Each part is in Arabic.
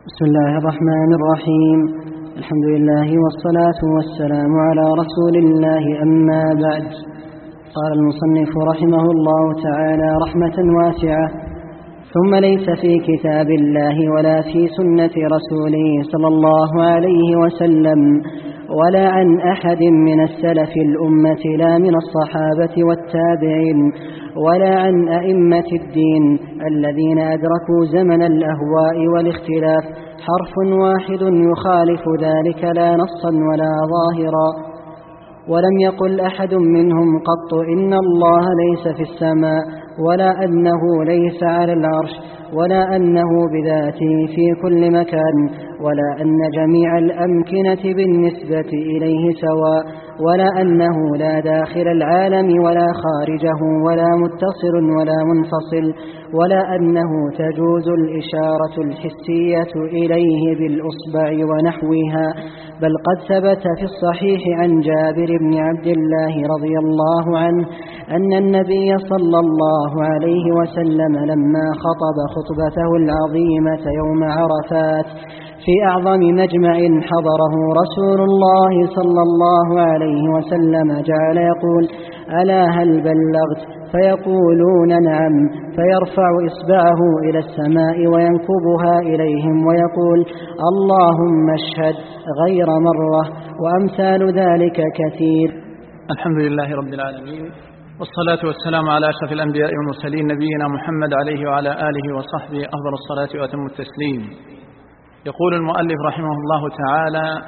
بسم الله الرحمن الرحيم. الحمد لله والصلاة والسلام على رسول الله، أما بعد. قال المصنف رحمه الله تعالى رحمة واسعة: ثم ليس في كتاب الله ولا في سنة رسوله صلى الله عليه وسلم ولا عن أحد من السلف الأمة، لا من الصحابة والتابعين ولا عن أئمة الدين الذين أدركوا زمن الأهواء والاختلاف، حرف واحد يخالف ذلك لا نصا ولا ظاهرا. ولم يقل أحد منهم قط إن الله ليس في السماء، ولا أنه ليس على العرش، ولا أنه بذاته في كل مكان، ولا أن جميع الأمكنة بالنسبة إليه سواء، ولا أنه لا داخل العالم ولا خارجه، ولا متصل ولا منفصل، ولا أنه تجوز الإشارة الحسية إليه بالأصبع ونحوها. بل قد ثبت في الصحيح عن جابر بن عبد الله رضي الله عنه أن النبي صلى الله عليه وسلم لما خطب خطبته العظيمة يوم عرفات في أعظم مجمع حضره رسول الله صلى الله عليه وسلم جعل يقول: ألا هل بلغت؟ فيقولون نعم، فيرفع إصبعه إلى السماء وينكبها إليهم ويقول: اللهم اشهد، غير مرة، وأمثال ذلك كثير. الحمد لله رب العالمين، والصلاة والسلام على أشرف الأنبياء والمرسلين، نبينا محمد عليه وعلى آله وصحبه أفضل الصلاة وأتم التسليم. يقول المؤلف رحمه الله تعالى: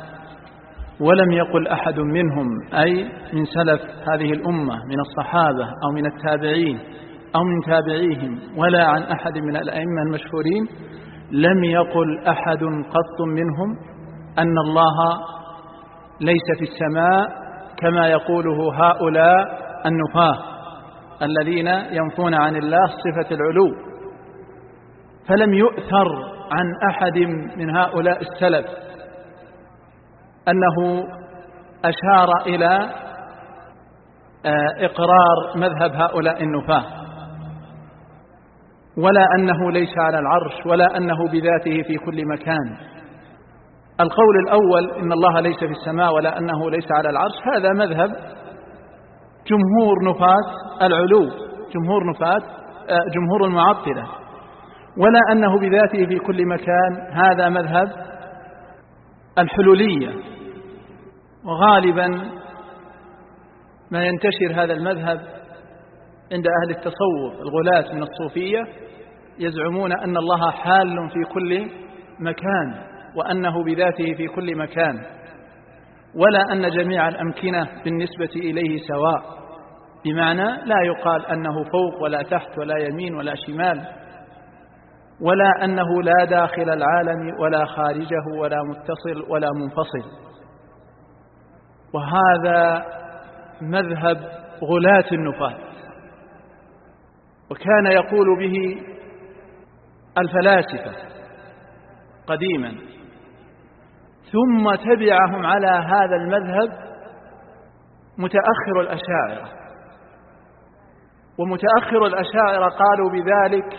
ولم يقل أحد منهم، أي من سلف هذه الأمة من الصحابة أو من التابعين أو من تابعيهم، ولا عن أحد من الأئمة المشهورين، لم يقل أحد قط منهم أن الله ليس في السماء كما يقوله هؤلاء النفاة الذين ينفون عن الله صفة العلو. فلم يؤثر عن أحد من هؤلاء السلف أنه أشار إلى إقرار مذهب هؤلاء النفاة، ولا أنه ليس على العرش، ولا أنه بذاته في كل مكان. القول الأول إن الله ليس في السماء ولا أنه ليس على العرش، هذا مذهب جمهور نفاة العلو، جمهور المعطلة. ولا أنه بذاته في كل مكان، هذا مذهب الحلولية. وغالبا ما ينتشر هذا المذهب عند أهل التصوف الغلاة من الصوفية، يزعمون أن الله حال في كل مكان، وأنه بذاته في كل مكان، ولا أن جميع الأمكنة بالنسبة إليه سواء، بمعنى لا يقال أنه فوق ولا تحت ولا يمين ولا شمال، ولا أنه لا داخل العالم ولا خارجه، ولا متصل ولا منفصل. وهذا مذهب غلاة النفاة، وكان يقول به الفلاسفة قديما، ثم تبعهم على هذا المذهب متأخر الأشاعرة. ومتأخر الأشاعرة قالوا بذلك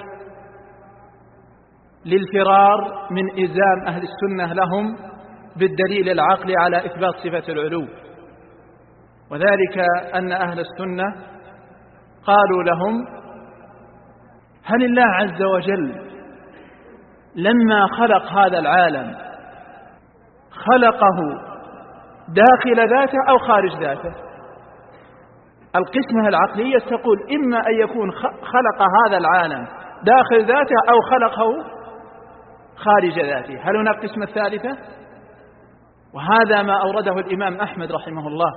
للفرار من إلزام أهل السنة لهم بالدليل العقلي على إثبات صفة العلو، وذلك أن أهل السنة قالوا لهم: هل الله عز وجل لما خلق هذا العالم خلقه داخل ذاته أو خارج ذاته؟ القسمة العقلية تقول إما أن يكون خلق هذا العالم داخل ذاته أو خلقه خارج ذاته. هل هناك قسمة ثالثة؟ وهذا ما أورده الإمام أحمد رحمه الله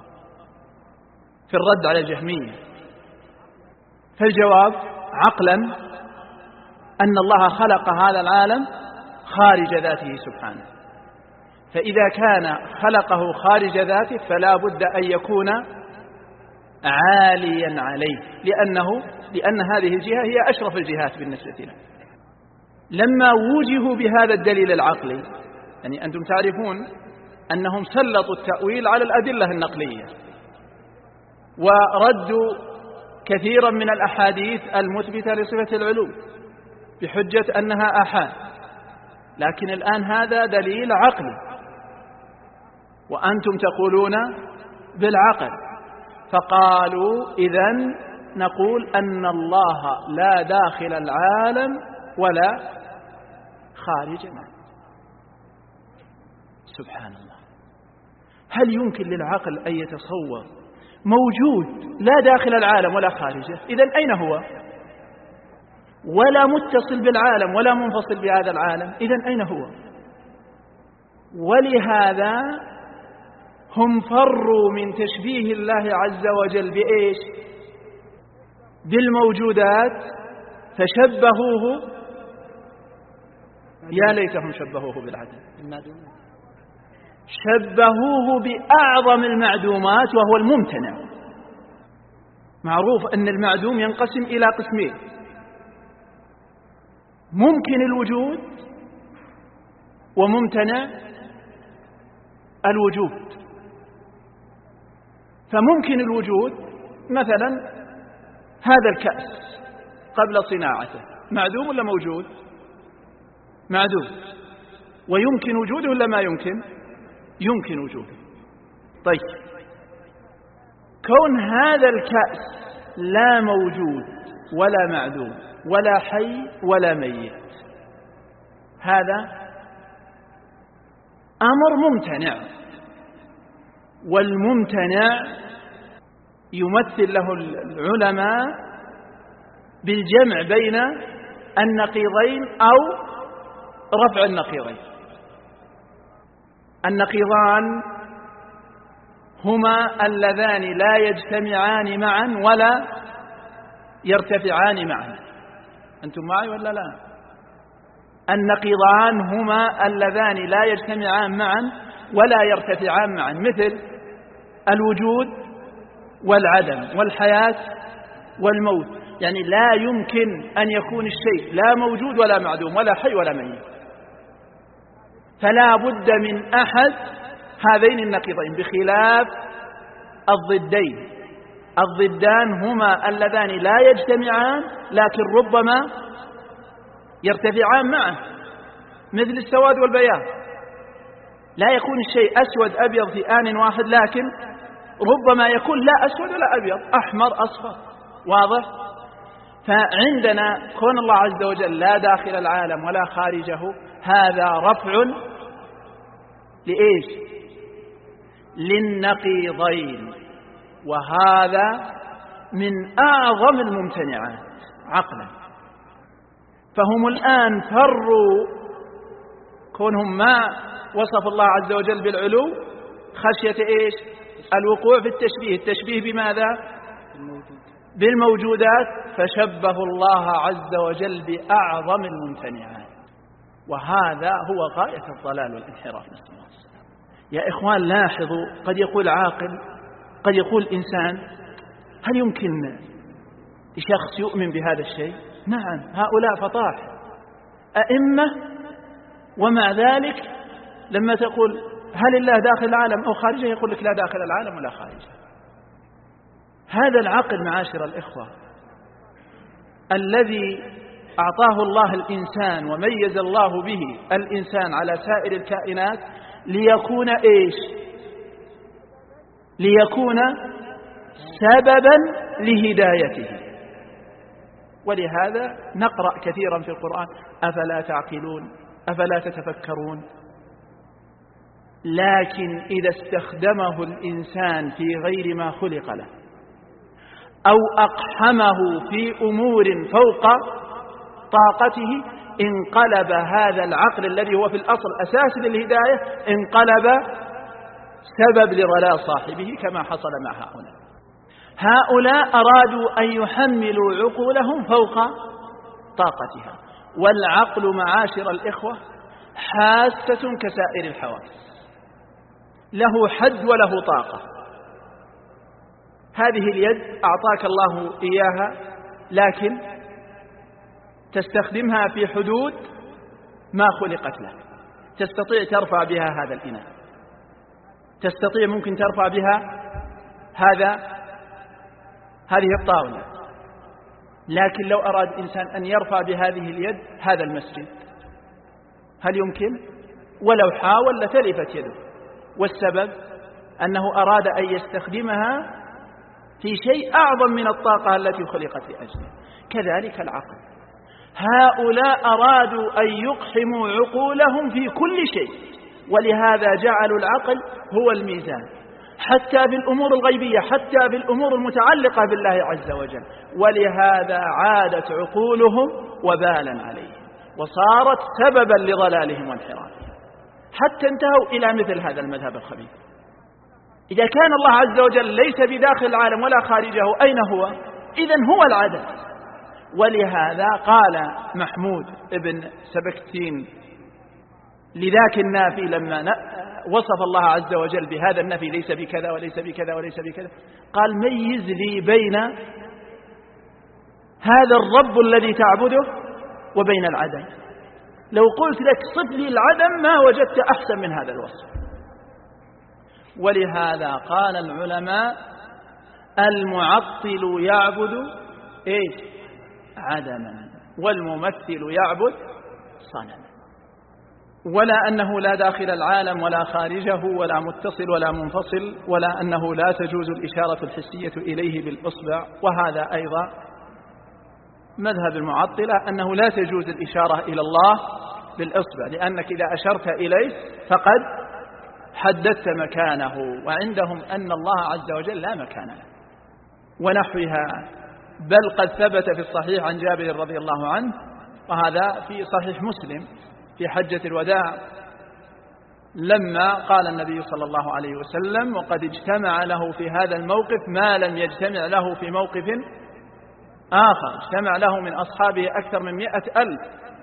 في الرد على الجهمية. فالجواب عقلا أن الله خلق هذا العالم خارج ذاته سبحانه، فإذا كان خلقه خارج ذاته فلا بد أن يكون عاليا عليه، لأن هذه الجهة هي أشرف الجهات بالنسبة له. لما وجهوا بهذا الدليل العقلي، يعني أنتم تعرفون أنهم سلطوا التأويل على الأدلة النقلية، وردوا كثيرا من الأحاديث المثبتة لصفة العلو بحجة أنها آحاد، لكن الآن هذا دليل عقلي وأنتم تقولون بالعقل. فقالوا إذن نقول أن الله لا داخل العالم ولا خارج منه. سبحان الله، هل يمكن للعقل أن يتصور موجود لا داخل العالم ولا خارجه؟ إذن أين هو؟ ولا متصل بالعالم ولا منفصل بهذا العالم، إذن أين هو؟ ولهذا هم فروا من تشبيه الله عز وجل بإيش؟ بالموجودات، فشبهوه، يا ليتهم شبهوه بالعدم، شبهوه بأعظم المعدومات وهو الممتنع. معروف أن المعدوم ينقسم إلى قسمين: ممكن الوجود وممتنع الوجود. فممكن الوجود مثلا هذا الكأس قبل صناعته معدوم ولا موجود؟ معدوم. ويمكن وجوده ولا ما يمكن؟ يمكن وجوده. طيب، كون هذا الكأس لا موجود ولا معدوم ولا حي ولا ميت، هذا أمر ممتنع، والممتنع يمثل له العلماء بالجمع بين النقيضين أو رفع النقيضين. النقيضان هما اللذان لا يجتمعان معا ولا يرتفعان معا. أنتم معي ولا لا؟ النقيضان هما اللذان لا يجتمعان معا ولا يرتفعان معا، مثل الوجود والعدم والحياة والموت. يعني لا يمكن أن يكون الشيء لا موجود ولا معدوم ولا حي ولا ميت، فلا بد من أحد هذين النقيضين، بخلاف الضدين. الضدان هما اللذان لا يجتمعان لكن ربما يرتفعان معا، مثل السواد والبياض. لا يكون الشيء أسود أبيض في آن واحد، لكن ربما يكون لا أسود ولا أبيض، أحمر أصفر. واضح؟ فعندنا كون الله عز وجل لا داخل العالم ولا خارجه، هذا رفع لإيش؟ للنقيضين، وهذا من أعظم الممتنعات عقلا. فهم الآن فروا كونهم ما وصف الله عز وجل بالعلو خشية إيش؟ الوقوع في التشبيه. التشبيه بماذا؟ بالموجودات، فشبهوا الله عز وجل بأعظم الممتنعات، وهذا هو غاية الضلال والانحراف. نسأل الله السلامة. يا إخوان لاحظوا، قد يقول عاقل، قد يقول إنسان: هل يمكن شخص يؤمن بهذا الشيء؟ نعم، هؤلاء فطاح أئمة، ومع ذلك لما تقول هل الله داخل العالم أو خارجه يقول لك لا داخل العالم ولا خارجه. هذا العقل معاشر الإخوة الذي أعطاه الله الإنسان وميز الله به الإنسان على سائر الكائنات ليكون إيش؟ ليكون سببا لهدايته. ولهذا نقرأ كثيرا في القرآن: أفلا تعقلون، أفلا تتفكرون. لكن إذا استخدمه الإنسان في غير ما خلق له أو أقحمه في أمور فوق طاقته، انقلب هذا العقل الذي هو في الأصل أساس للهداية، انقلب سبب لضلال صاحبه، كما حصل مع هؤلاء. هؤلاء أرادوا أن يحملوا عقولهم فوق طاقتها، والعقل معاشر الإخوة حاسة كسائر الحواس، له حد وله طاقة. هذه اليد أعطاك الله إياها، لكن تستخدمها في حدود ما خلقت له. تستطيع ترفع بها هذا الإناء، تستطيع ممكن ترفع بها هذه الطاولة، لكن لو أراد إنسان أن يرفع بهذه اليد هذا المسجد، هل يمكن؟ ولو حاول لتلفت يده. والسبب أنه أراد أن يستخدمها في شيء أعظم من الطاقة التي خلقت لأجله. كذلك العقل، هؤلاء أرادوا أن يقحموا عقولهم في كل شيء، ولهذا جعلوا العقل هو الميزان حتى في الأمور الغيبية، حتى في الأمور المتعلقة بالله عز وجل. ولهذا عادت عقولهم وبالا عليهم وصارت سببا لضلالهم وانحرافهم، حتى انتهوا إلى مثل هذا المذهب الخبيث. إذا كان الله عز وجل ليس بداخل العالم ولا خارجه، أين هو؟ إذن هو العدم. ولهذا قال محمود ابن سبكتين لذاك النافي لما وصف الله عز وجل بهذا النفي، ليس بكذا وليس بكذا وليس بكذا، قال ميز لي بين هذا الرب الذي تعبده وبين العدم. لو قلت لك صف لي العدم ما وجدت أحسن من هذا الوصف. ولهذا قال العلماء المعطل يعبد إيش؟ عدما، والممثل يعبد صنما. ولا أنه لا داخل العالم ولا خارجه ولا متصل ولا منفصل، ولا أنه لا تجوز الإشارة الحسية إليه بالإصبع. وهذا أيضا مذهب المعطلة، أنه لا تجوز الإشارة إلى الله بالإصبع، لأنك إذا أشرت إليه فقد حددت مكانه، وعندهم أن الله عز وجل لا مكان له ونحوها. بل قد ثبت في الصحيح عن جابر رضي الله عنه، وهذا في صحيح مسلم في حجة الوداع، لما قال النبي صلى الله عليه وسلم وقد اجتمع له في هذا الموقف ما لم يجتمع له في موقف آخر، اجتمع له من أصحابه أكثر من 100,000،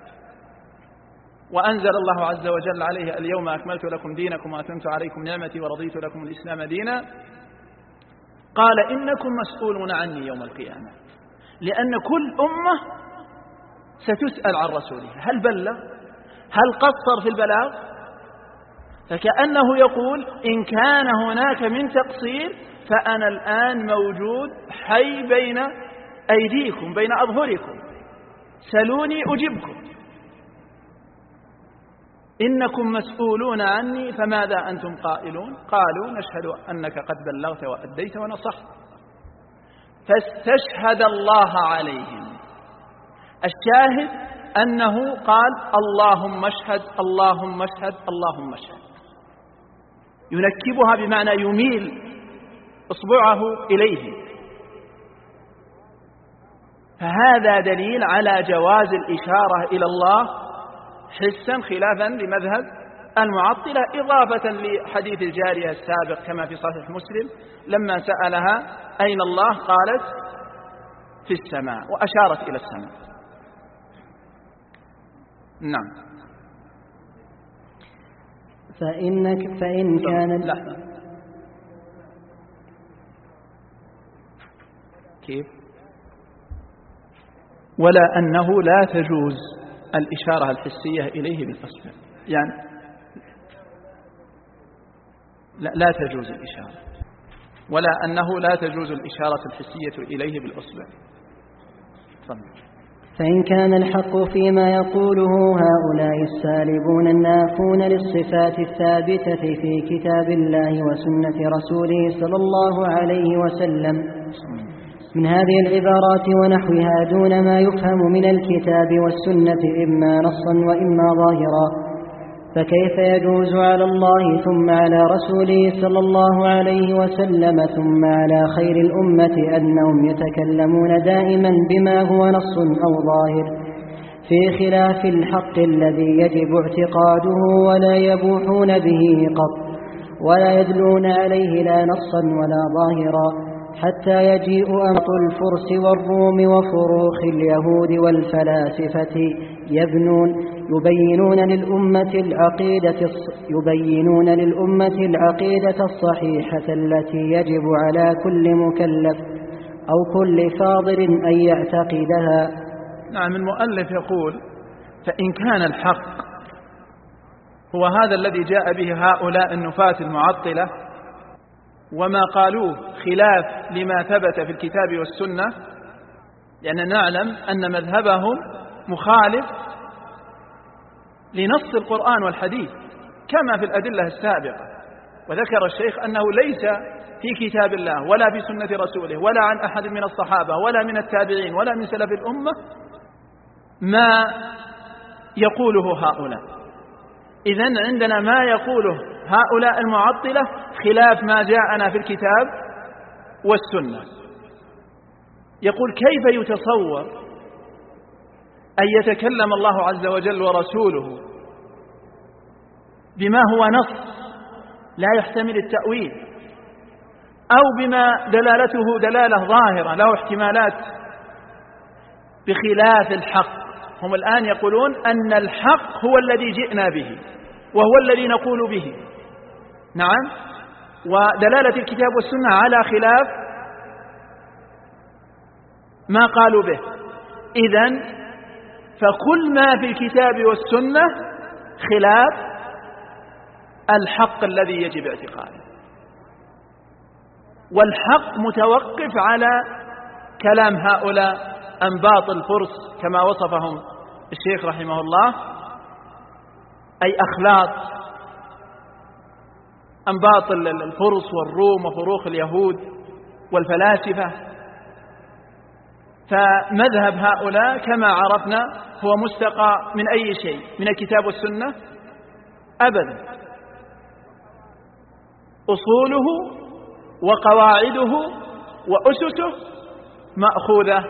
وأنزل الله عز وجل عليه اليوم أكملت لكم دينكم وأتممت عليكم نعمتي ورضيت لكم الإسلام دينا. قال إنكم مسؤولون عني يوم القيامة، لأن كل أمة ستسأل عن رسولها، هل بلغ؟ هل قصر في البلاغ؟ فكأنه يقول إن كان هناك من تقصير فأنا الآن موجود حي بين أيديكم بين أظهركم، سلوني أجبكم. إنكم مسؤولون عني فماذا أنتم قائلون؟ قالوا نشهد أنك قد بلغت وأديت ونصحت. فاستشهد الله عليهم. الشاهد أنه قال اللهم اشهد اللهم اشهد اللهم اشهد، ينكبها بمعنى يميل إصبعه إليه. فهذا دليل على جواز الإشارة إلى الله حسا، خلافا لمذهب المعطلة، إضافة لحديث الجارية السابق كما في صحيح مسلم لما سألها أين الله قالت في السماء، وأشارت إلى السماء. نعم. فإن كان لا. كيف؟ ولا أنه لا تجوز الإشارة الحسية إليه بالأصبع، يعني لا تجوز الإشارة، ولا أنه لا تجوز الإشارة الحسية إليه بالأصبع. فإن كان الحق فيما يقوله هؤلاء السالبون النافون للصفات الثابتة في كتاب الله وسنة رسوله صلى الله عليه وسلم من هذه العبارات ونحوها دون ما يفهم من الكتاب والسنة إما نصا وإما ظاهرا، فكيف يجوز على الله ثم على رسوله صلى الله عليه وسلم ثم على خير الأمة أنهم يتكلمون دائما بما هو نص أو ظاهر في خلاف الحق الذي يجب اعتقاده ولا يبوحون به قط ولا يدلون عليه لا نصا ولا ظاهرا، حتى يجيء أمط الفرس والروم وفروخ اليهود والفلاسفة يبينون للأمة العقيدة الصحيحة التي يجب على كل مكلف أو كل فاضل أن يعتقدها. نعم. المؤلف يقول فإن كان الحق هو هذا الذي جاء به هؤلاء النفاة المعطلة وما قالوه خلاف لما ثبت في الكتاب والسنة، لأننا نعلم أن مذهبهم مخالف لنص القرآن والحديث كما في الأدلة السابقة. وذكر الشيخ أنه ليس في كتاب الله ولا في سنة رسوله ولا عن أحد من الصحابة ولا من التابعين ولا من سلف الأمة ما يقوله هؤلاء. إذن عندنا ما يقوله هؤلاء المعطلة خلاف ما جاءنا في الكتاب والسنة. يقول: كيف يتصور أن يتكلم الله عز وجل ورسوله بما هو نص لا يحتمل التأويل، أو بما دلالته دلالة ظاهرة له احتمالات بخلاف الحق؟ هم الآن يقولون أن الحق هو الذي جئنا به وهو الذي نقول به. نعم، ودلالة الكتاب والسنة على خلاف ما قالوا به. إذن فكل ما في الكتاب والسنة خلاف الحق الذي يجب اعتقاده، والحق متوقف على كلام هؤلاء أنباط الفرس كما وصفهم الشيخ رحمه الله، أي أخلاط أنباط الفرس والروم وفروخ اليهود والفلاسفة. فمذهب هؤلاء كما عرفنا هو مستقى من أي شيء؟ من الكتاب والسنة؟ أبدا. أصوله وقواعده وأسسه مأخوذة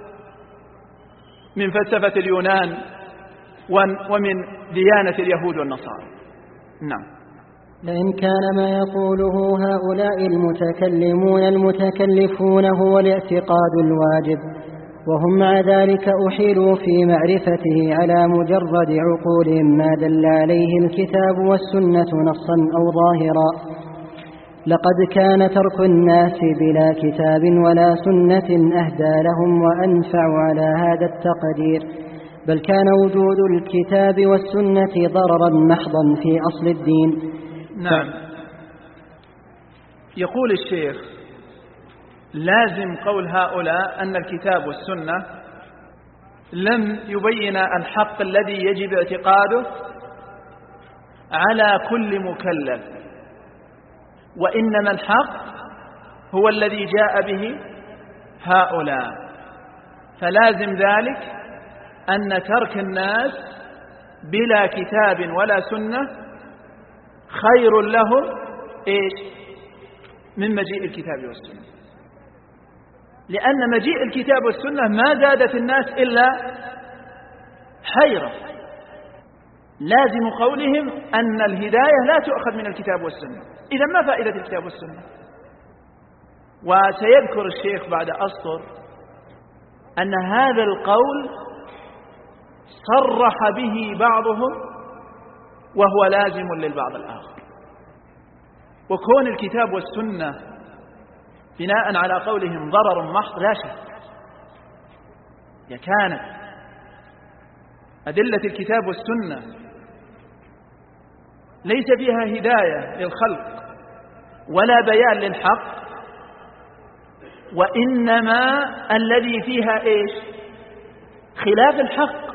من فلسفة اليونان ومن ديانة اليهود والنصارى. نعم. لئن كان ما يقوله هؤلاء المتكلمون المتكلفون هو الاعتقاد الواجب، وهم مع ذلك أحيلوا في معرفته على مجرد عقولهم ما دل عليه الكتاب والسنة نصا أو ظاهرا، لقد كان ترك الناس بلا كتاب ولا سنة أهدى لهم وأنفع على هذا التقدير، بل كان وجود الكتاب والسنة ضررا محضا في أصل الدين. نعم. يقول الشيخ: لازم قول هؤلاء أن الكتاب والسنة لم يبين الحق الذي يجب اعتقاده على كل مكلف، وإنما الحق هو الذي جاء به هؤلاء، فلازم ذلك أن ترك الناس بلا كتاب ولا سنة خير لهم من مجيء الكتاب والسنة، لأن مجيء الكتاب والسنة ما زادت الناس إلا حيرة. لازم قولهم أن الهداية لا تؤخذ من الكتاب والسنة. إذا ما فائدة الكتاب والسنة؟ وسيذكر الشيخ بعد أسطر أن هذا القول صرح به بعضهم وهو لازم للبعض الآخر. وكون الكتاب والسنة بناء على قولهم ضرر محض لا شك، كانت أدلة الكتاب والسنة ليس فيها هداية للخلق ولا بيان للحق، وإنما الذي فيها خلاف الحق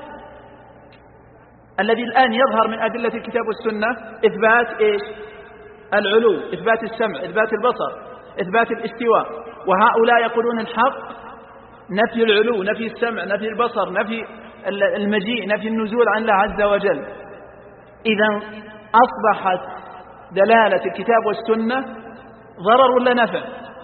الذي الآن يظهر من أدلة الكتاب والسنة: إثبات العلو، إثبات السمع، إثبات البصر، إثبات الاستواء. وهؤلاء يقولون الحق نفي العلو، نفي السمع، نفي البصر، نفي المجيء، نفي النزول عن الله عز وجل. إذن أصبحت دلالة الكتاب والسنة ضرر ولا نفع؟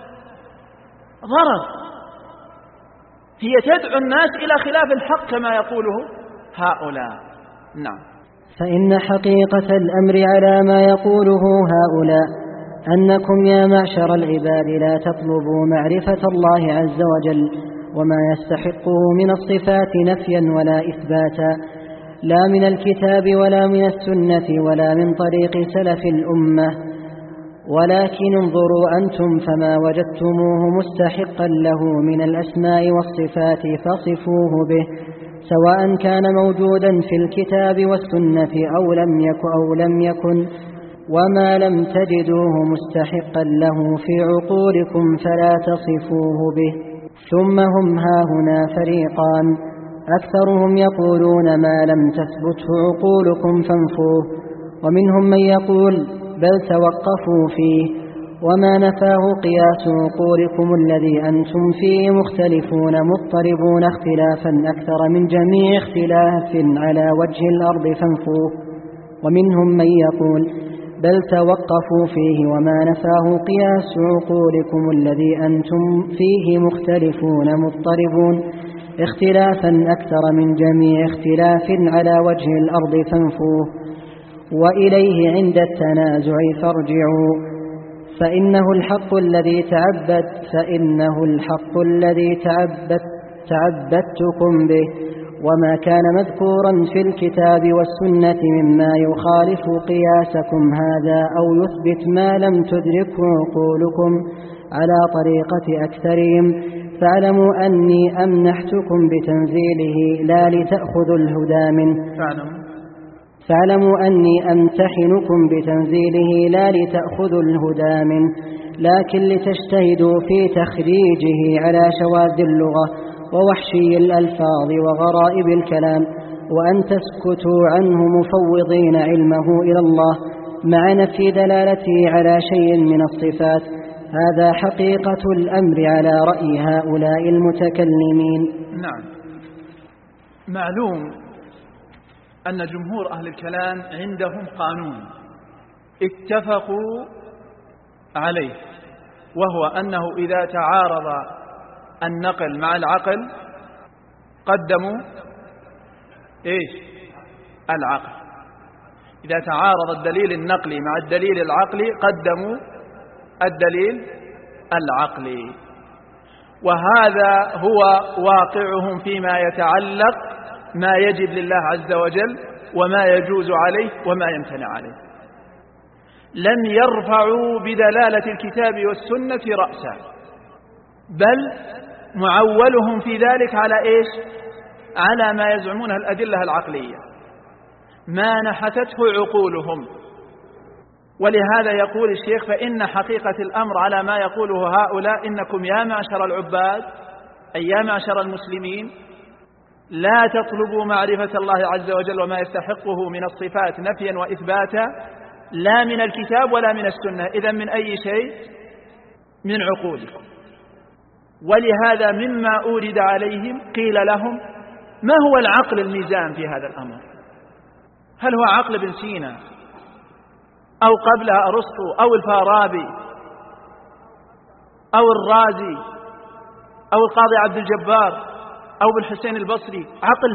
ضرر. هي تدعو الناس إلى خلاف الحق كما يقوله هؤلاء. نعم. فإن حقيقة الأمر على ما يقوله هؤلاء أنكم يا معشر العباد لا تطلبوا معرفة الله عز وجل وما يستحقه من الصفات نفيا ولا إثباتا، لا من الكتاب ولا من السنة ولا من طريق سلف الأمة، ولكن انظروا أنتم فما وجدتموه مستحقا له من الأسماء والصفات فصفوه به، سواء كان موجودا في الكتاب والسنة أو لم يكن، وما لم تجدوه مستحقا له في عقولكم فلا تصفوه به. ثم هم هاهنا فريقان: أكثرهم يقولون ما لم تثبته عقولكم فانفوه، ومنهم من يقول بل توقفوا فيه، وما نفاه قياس عقولكم الذي أنتم فيه مختلفون مضطربون اختلافا أكثر من جميع اختلاف على وجه الأرض فانفوه. ومنهم من يقول بل توقفوا فيه، وما نفاه قياس عقولكم الذي أنتم فيه مختلفون مضطربون اختلافا أكثر من جميع اختلاف على وجه الأرض فانفوه. وإليه عند التنازع فارجعوا، فإنه الحق الذي تعبدتكم به، وما كان مذكورا في الكتاب والسنة مما يخالف قياسكم هذا أو يثبت ما لم تدركه عقولكم على طريقة أكثرهم، فاعلموا أني أمنحتكم بتنزيله لا لتأخذوا الهدى منه. فاعلموا أني أمتحنكم بتنزيله لا لتأخذوا الهدى منه، لكن لتجتهدوا في تخريجه على شواذ اللغة ووحشي الألفاظ وغرائب الكلام، وأن تسكتوا عنه مفوضين علمه إلى الله مع نفي دلالته على شيء من الصفات. هذا حقيقة الأمر على رأي هؤلاء المتكلمين. نعم، معلوم أن جمهور أهل الكلام عندهم قانون اتفقوا عليه، وهو أنه إذا تعارض النقل مع العقل قدموا العقل. إذا تعارض الدليل النقلي مع الدليل العقلي قدموا الدليل العقلي، وهذا هو واقعهم فيما يتعلق ما يجب لله عز وجل وما يجوز عليه وما يمتنع عليه. لم يرفعوا بدلالة الكتاب والسنة رأسا، بل معولهم في ذلك على على ما يزعمونها الأدلة العقلية ما نحتته عقولهم. ولهذا يقول الشيخ فإن حقيقة الأمر على ما يقوله هؤلاء إنكم يا معشر العباد أي يا معشر المسلمين لا تطلبوا معرفة الله عز وجل وما يستحقه من الصفات نفيا وإثباتا لا من الكتاب ولا من السنة، إذن من أي شيء؟ من عقولكم. ولهذا مما أورد عليهم قيل لهم ما هو العقل الميزان في هذا الأمر؟ هل هو عقل ابن سينا أو قبلها أرسطو أو الفارابي أو الرازي أو القاضي عبد الجبار أو بالحسين البصري؟ عقل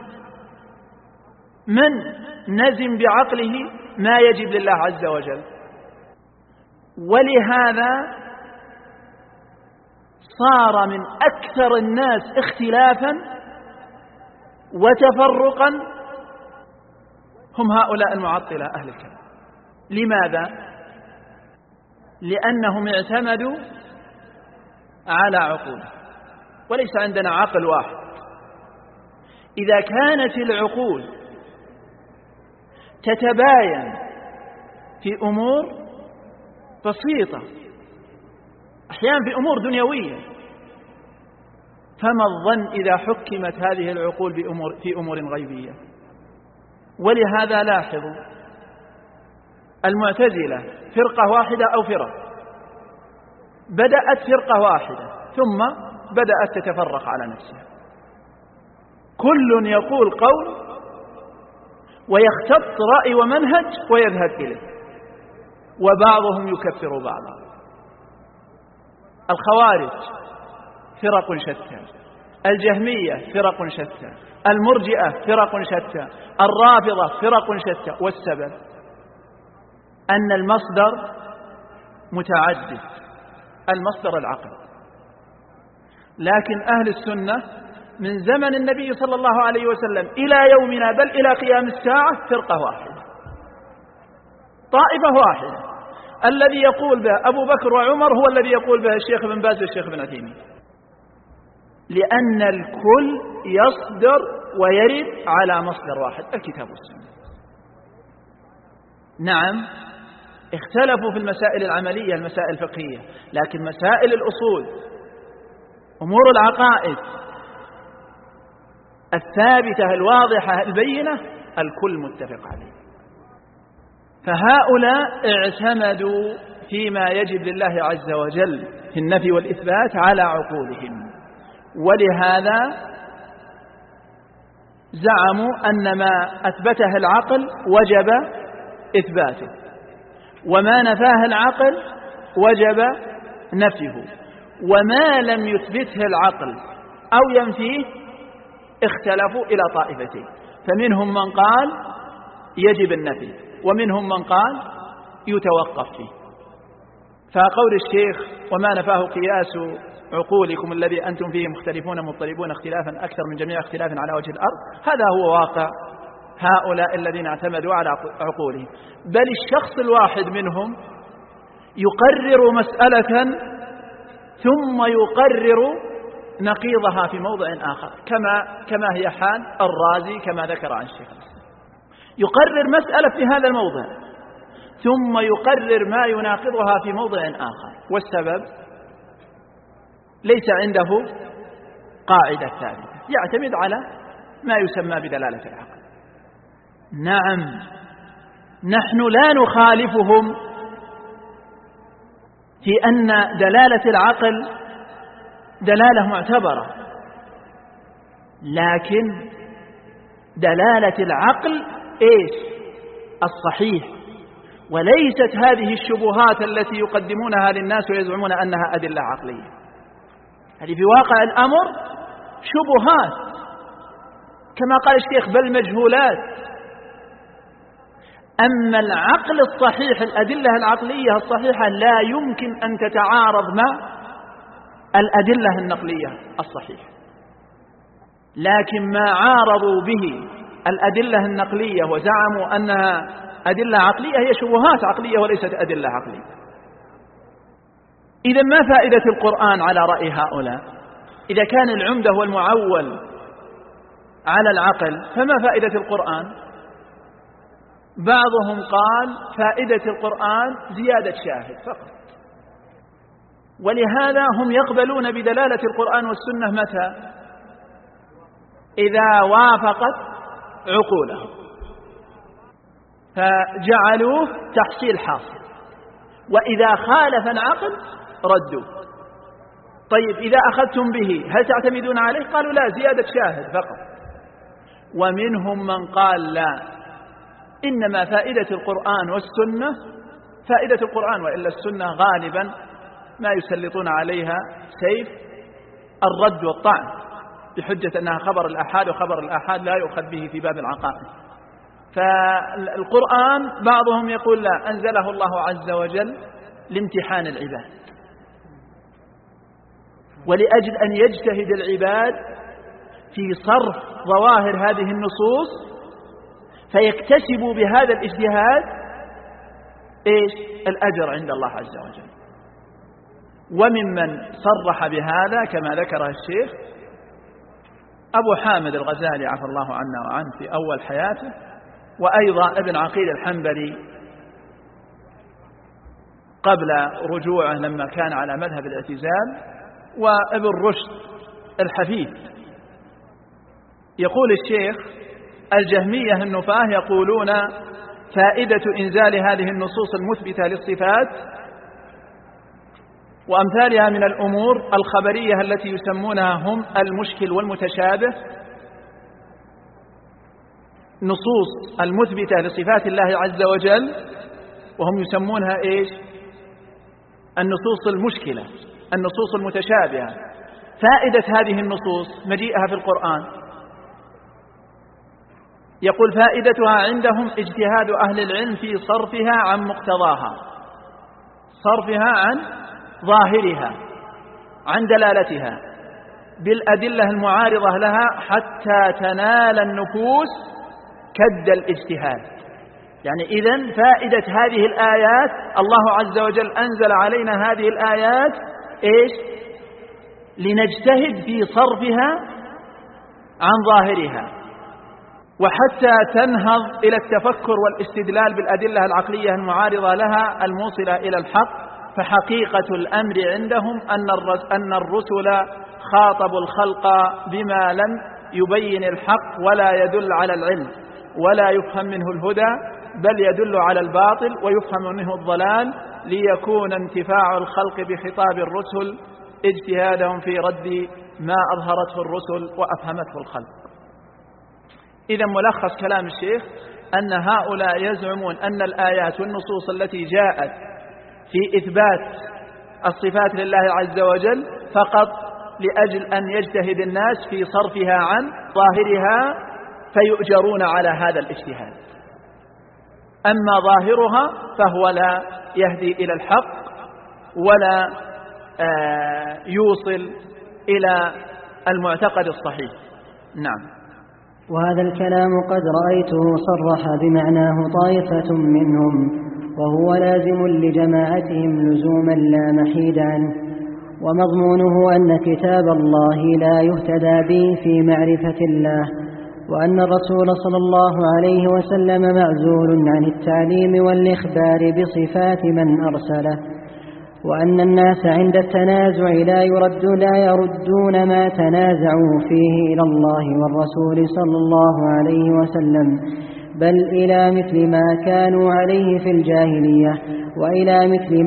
من نزم بعقله ما يجب لله عز وجل. ولهذا صار من أكثر الناس اختلافا وتفرقا هم هؤلاء المعطلة أهل الكلام. لماذا؟ لأنهم اعتمدوا على عقول، وليس عندنا عقل واحد. إذا كانت العقول تتباين في أمور بسيطة أحيانا في أمور دنيوية، فما الظن إذا حكمت هذه العقول في أمور غيبية؟ ولهذا لاحظوا المعتزلة فرقة واحدة أو فرق، بدأت فرقة واحدة ثم بدأت تتفرق على نفسها، كل يقول قول ويختط رأي ومنهج ويذهب إليه، وبعضهم يكفر بعضا. الخوارج فرق شتى، الجهمية فرق شتى، المرجئة فرق شتى، الرافضة فرق شتى. والسبب أن المصدر متعدد، المصدر العقل. لكن أهل السنة من زمن النبي صلى الله عليه وسلم إلى يومنا بل إلى قيام الساعة فرقة واحدة، طائفة واحدة. الذي يقول به أبو بكر وعمر هو الذي يقول به الشيخ بن باز والشيخ بن عثيمين، لأن الكل يصدر ويرد على مصدر واحد الكتاب والسنة. نعم اختلفوا في المسائل العملية المسائل الفقهية، لكن مسائل الأصول أمور العقائد الثابتة الواضحة البينة الكل متفق عليه. فهؤلاء اعتمدوا فيما يجب لله عز وجل في النفي والإثبات على عقولهم، ولهذا زعموا أن ما أثبته العقل وجب إثباته، وما نفاه العقل وجب نفيه، وما لم يثبته العقل أو ينفيه اختلفوا إلى طائفتين، فمنهم من قال يجب النفي ومنهم من قال يتوقف فيه. فقول الشيخ وما نفاه قياس عقولكم الذي أنتم فيه مختلفون مضطربون اختلافا أكثر من جميع اختلاف على وجه الأرض، هذا هو واقع هؤلاء الذين اعتمدوا على عقولهم. بل الشخص الواحد منهم يقرر مسألة ثم يقرر نقيضها في موضع آخر، كما هي حال الرازي كما ذكر عن الشيخ الإسلام، يقرر مسألة في هذا الموضع ثم يقرر ما يناقضها في موضع آخر، والسبب ليس عنده قاعدة ثابتة، يعتمد على ما يسمى بدلالة العقل. نعم، نحن لا نخالفهم في أن دلالة العقل دلالة معتبرة، لكن دلالة العقل إيش؟ الصحيح، وليست هذه الشبهات التي يقدمونها للناس ويزعمون أنها أدلة عقلية. هذه في واقع الأمر شبهات كما قال الشيخ، بل مجهولات. أما العقل الصحيح، الأدلة العقلية الصحيحة لا يمكن أن تتعارض مع الأدلة النقلية الصحيحة، لكن ما عارضوا به الأدلة النقلية وزعموا أنها أدلة عقلية هي شبهات عقلية وليست أدلة عقلية. إذا ما فائدة القرآن على رأي هؤلاء؟ إذا كان العمدة والمعول على العقل فما فائدة القرآن؟ بعضهم قال فائدة القرآن زيادة شاهد فقط، ولهذا هم يقبلون بدلالة القرآن والسنة متى؟ إذا وافقت عقولهم، فجعلوه تحصيل حاصل، وإذا خالف العقل ردوا. طيب إذا أخذتم به هل تعتمدون عليه؟ قالوا لا، زيادة شاهد فقط. ومنهم من قال لا، إنما فائدة القرآن والسنة فائدة القرآن، وإلا السنة غالبا ما يسلطون عليها سيف الرد والطعن بحجة أنها خبر الآحاد، وخبر الآحاد لا يؤخذ به في باب العقائد. فالقرآن بعضهم يقول لا، أنزله الله عز وجل لامتحان العباد، ولأجل أن يجتهد العباد في صرف ظواهر هذه النصوص فيكتسبوا بهذا الاجتهاد إيش؟ الأجر عند الله عز وجل. وممن صرح بهذا كما ذكره الشيخ أبو حامد الغزالي عفى الله عنا وعنه في أول حياته، وأيضا ابن عقيل الحنبلي قبل رجوعه لما كان على مذهب الاعتزال، وابن رشد الحفيد. يقول الشيخ الجهمية النفاة يقولون فائدة إنزال هذه النصوص المثبتة للصفات وأمثالها من الأمور الخبرية التي يسمونها هم المشكل والمتشابه، نصوص المثبتة لصفات الله عز وجل وهم يسمونها إيش؟ النصوص المشكلة، النصوص المتشابهة. فائدة هذه النصوص مجيئها في القرآن، يقول فائدتها عندهم اجتهاد أهل العلم في صرفها عن مقتضاها، صرفها عن ظاهرها، عن دلالتها بالأدلة المعارضة لها حتى تنال النفوس كد الاجتهاد. يعني إذن فائدة هذه الآيات، الله عز وجل أنزل علينا هذه الآيات إيش؟ لنجتهد في صرفها عن ظاهرها، وحتى تنهض إلى التفكر والاستدلال بالأدلة العقلية المعارضة لها الموصلة إلى الحق. فحقيقة الأمر عندهم أن الرسل خاطبوا الخلق بما لم يبين الحق ولا يدل على العلم ولا يفهم منه الهدى، بل يدل على الباطل ويفهم منه الضلال، ليكون انتفاع الخلق بخطاب الرسل اجتهادهم في رد ما أظهرته الرسل وأفهمته الخلق. إذا ملخص كلام الشيخ أن هؤلاء يزعمون أن الآيات والنصوص التي جاءت في إثبات الصفات لله عز وجل فقط لأجل أن يجتهد الناس في صرفها عن ظاهرها فيؤجرون على هذا الاجتهاد، أما ظاهرها فهو لا يهدي إلى الحق ولا يوصل إلى المعتقد الصحيح. نعم. وهذا الكلام قد رأيته صرح بمعناه طائفة منهم، وهو لازم لجماعتهم لزوما لا محيد عنه، ومضمونه أن كتاب الله لا يهتدى به في معرفة الله، وأن الرسول صلى الله عليه وسلم معزول عن التعليم والإخبار بصفات من أرسله، وأن الناس عند التنازع لا يردون ما تنازعوا فيه إلى الله والرسول صلى الله عليه وسلم، بل إلى مثل ما كانوا عليه في الجاهلية، وإلى مثل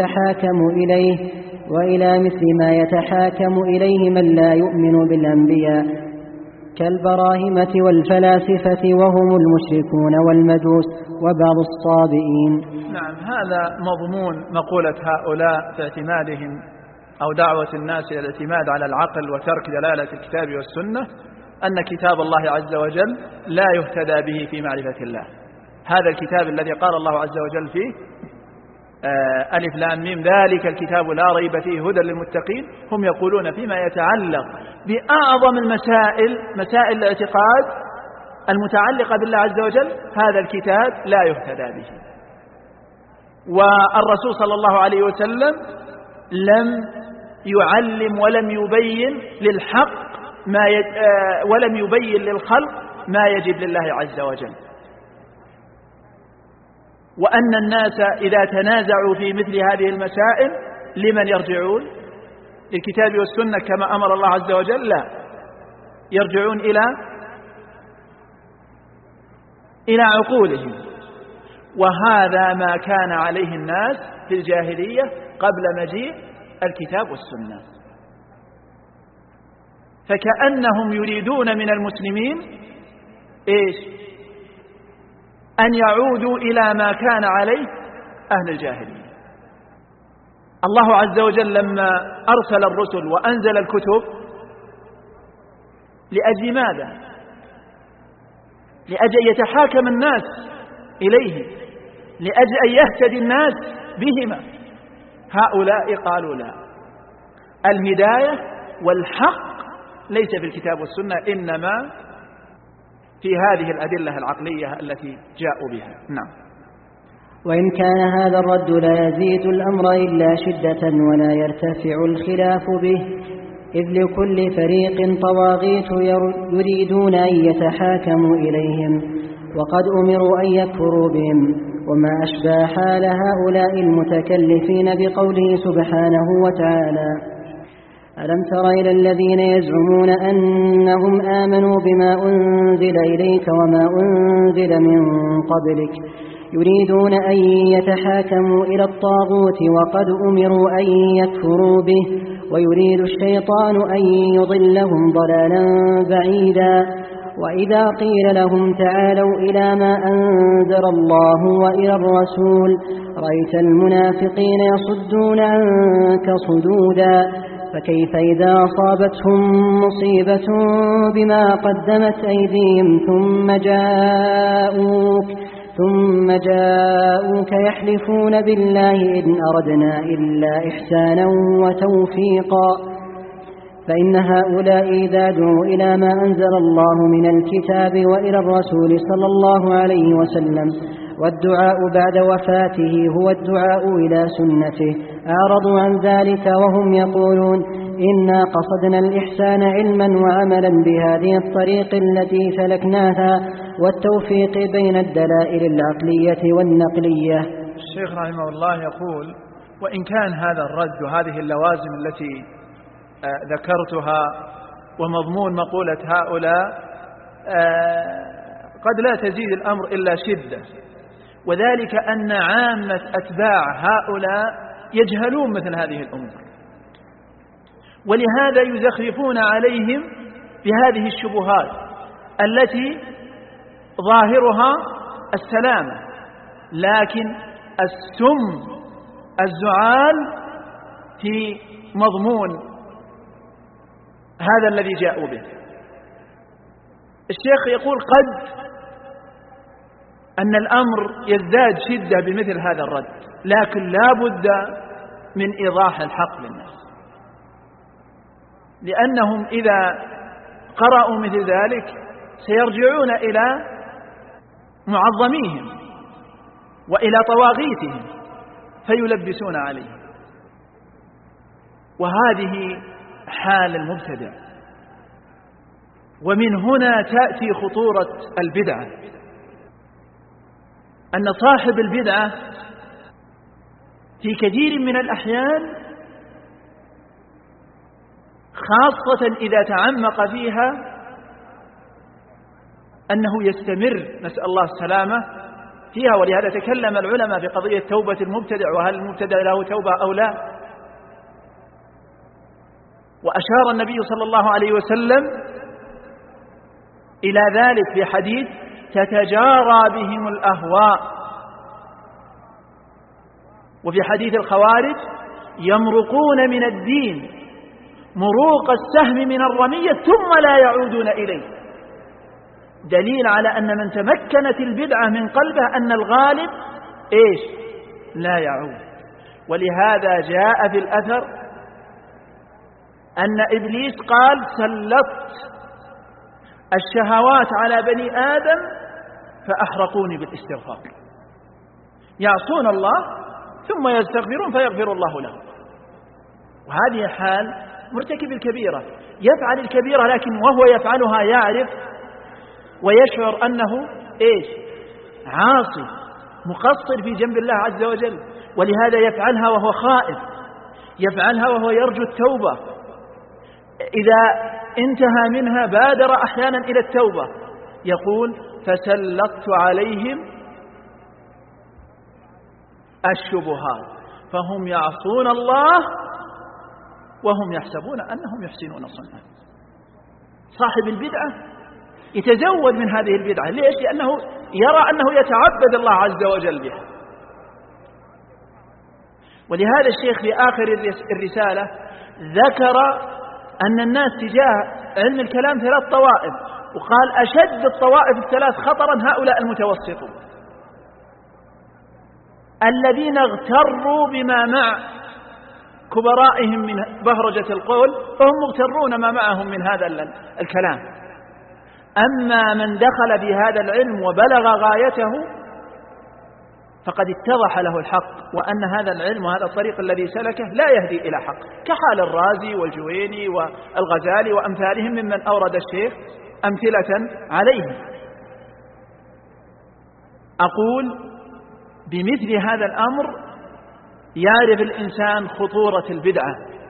ما يتحاكم إليه من لا يؤمن بالأنبياء كالبراهمة والفلاسفة وهم المشركون والمجوس وبعض الصابئين. نعم، هذا مضمون مقولة هؤلاء في اعتمادهم أو دعوة الناس إلى الاعتماد على العقل وترك دلالة الكتاب والسنة، أن كتاب الله عز وجل لا يهتدى به في معرفة الله. هذا الكتاب الذي قال الله عز وجل فيه ألف لام ميم ذلك الكتاب لا ريب فيه هدى للمتقين، هم يقولون فيما يتعلق بأعظم المسائل، مسائل الاعتقاد المتعلقة بالله عز وجل، هذا الكتاب لا يهتدى به. والرسول صلى الله عليه وسلم لم يعلم ولم يبين للحق ولم يبين للخلق ما يجب لله عز وجل، وأن الناس إذا تنازعوا في مثل هذه المسائل لمن يرجعون؟ للكتاب والسنة كما أمر الله عز وجل؟ لا، يرجعون إلى عقولهم، وهذا ما كان عليه الناس في الجاهلية قبل مجيء الكتاب والسنة. فكأنهم يريدون من المسلمين أن يعودوا إلى ما كان عليه أهل الجاهلية. الله عز وجل لما أرسل الرسل وأنزل الكتب لأجل ماذا؟ لأجل يتحاكم الناس إليه، لأجل أن يهتدي الناس بهما. هؤلاء قالوا لا، الهداية والحق ليس في الكتاب والسنة، إنما في هذه الأدلة العقلية التي جاءوا بها. نعم. وإن كان هذا الرد لا يزيد الأمر إلا شدة ولا يرتفع الخلاف به، إذ لكل فريق طواغيت يريدون أن يتحاكموا إليهم، وقد أمروا أن يكفروا بهم، وما أشبه حال هؤلاء المتكلفين بقوله سبحانه وتعالى: ألم تر إلى الذين يزعمون أنهم آمنوا بما أنزل إليك وما أنزل من قبلك يريدون أن يتحاكموا إلى الطاغوت وقد أمروا أن يكفروا به، ويريد الشيطان أن يضلهم ضلالا بعيدا. وإذا قيل لهم تعالوا إلى ما أنزل الله وإلى الرسول رأيت المنافقين يصدون عنك صدودا، فكيف إذا أصابتهم مصيبة بما قدمت أيديهم ثم جاءوك يحلفون بالله إن أردنا إلا إحسانا وتوفيقا. فإن هؤلاء إذا دعوا إلى ما أنزل الله من الكتاب وإلى الرسول صلى الله عليه وسلم، والدعاء بعد وفاته هو الدعاء إلى سنته، أعرضوا عن ذلك وهم يقولون إنا قصدنا الإحسان علما وعملا بهذه الطريق التي سلكناها والتوفيق بين الدلائل العقلية والنقلية. الشيخ رحمه الله يقول: وإن كان هذا الرد وهذه اللوازم التي ذكرتها ومضمون مقولة هؤلاء قد لا تزيد الأمر إلا شدة، وذلك أن عامة أتباع هؤلاء يجهلون مثل هذه الأمور، ولهذا يزخرفون عليهم بهذه الشبهات التي ظاهرها السلامة، لكن السم الزعال في مضمون هذا الذي جاءوا به. الشيخ يقول قد أن الأمر يزداد شدة بمثل هذا الرد، لكن لا بد من إيضاح الحق للناس، لأنهم إذا قرأوا مثل ذلك سيرجعون إلى معظميهم وإلى طواغيتهم فيلبسون عليهم، وهذه حال المبتدع. ومن هنا تأتي خطورة البدعة، أن صاحب البدعة في كثير من الأحيان، خاصة إذا تعمق فيها، أنه يستمر، نسأل الله السلامة، فيها. ولهذا تكلم العلماء في قضية توبة المبتدع، وهل المبتدع له توبة أو لا، وأشار النبي صلى الله عليه وسلم إلى ذلك في حديث تتجارى بهم الأهواء، وفي حديث الخوارج يمرقون من الدين مروق السهم من الرمية ثم لا يعودون إليه، دليل على أن من تمكنت البدعة من قلبه أن الغالب لا يعود. ولهذا جاء في الأثر أن إبليس قال سلطت الشهوات على بني آدم فأحرقوني بالاستغفار، يعصون الله ثم يستغفرون فيغفر الله لهم. وهذه حال مرتكب الكبيرة، يفعل الكبيرة لكن وهو يفعلها يعرف ويشعر أنه عاصي مقصر في جنب الله عز وجل، ولهذا يفعلها وهو خائف، يفعلها وهو يرجو التوبة، إذا انتهى منها بادر أحيانا إلى التوبة. يقول فسلطت عليهم الشبهات فهم يعصون الله وهم يحسبون أنهم يحسنون صنعا. صاحب البدعة يتزود من هذه البدعة، ليش؟ لأنه يرى أنه يتعبد الله عز وجل بها. ولهذا الشيخ في آخر الرسالة ذكر أن الناس تجاه علم الكلام 3 طوائف، وقال أشد الطوائف الثلاث خطرا هؤلاء المتوسطون الذين اغتروا بما مع كبرائهم من بهرجة القول، فهم مغترون ما معهم من هذا الكلام. أما من دخل في هذا العلم وبلغ غايته فقد اتضح له الحق، وأن هذا العلم وهذا الطريق الذي سلكه لا يهدي إلى حق، كحال الرازي والجويني والغزالي وأمثالهم ممن أورد الشيخ أمثلة عليهم. أقول بمثل هذا الأمر يعرف الإنسان خطورة البدعة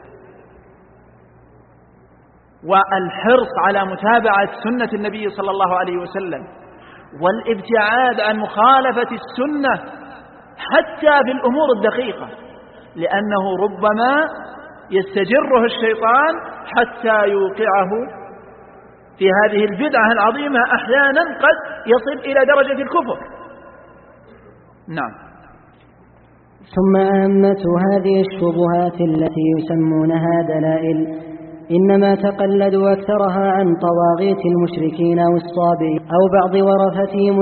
والحرص على متابعة سنة النبي صلى الله عليه وسلم، والابتعاد عن مخالفة السنة حتى في الأمور الدقيقة، لأنه ربما يستجره الشيطان حتى يوقعه في هذه البدعة العظيمة، أحيانا قد يصل إلى درجة الكفر. نعم. ثم أهمة هذه الشبهات التي يسمونها دلائل إنما تقلدوا أكثرها عن طواغيت المشركين أو الصابئين أو بعض ورثتهم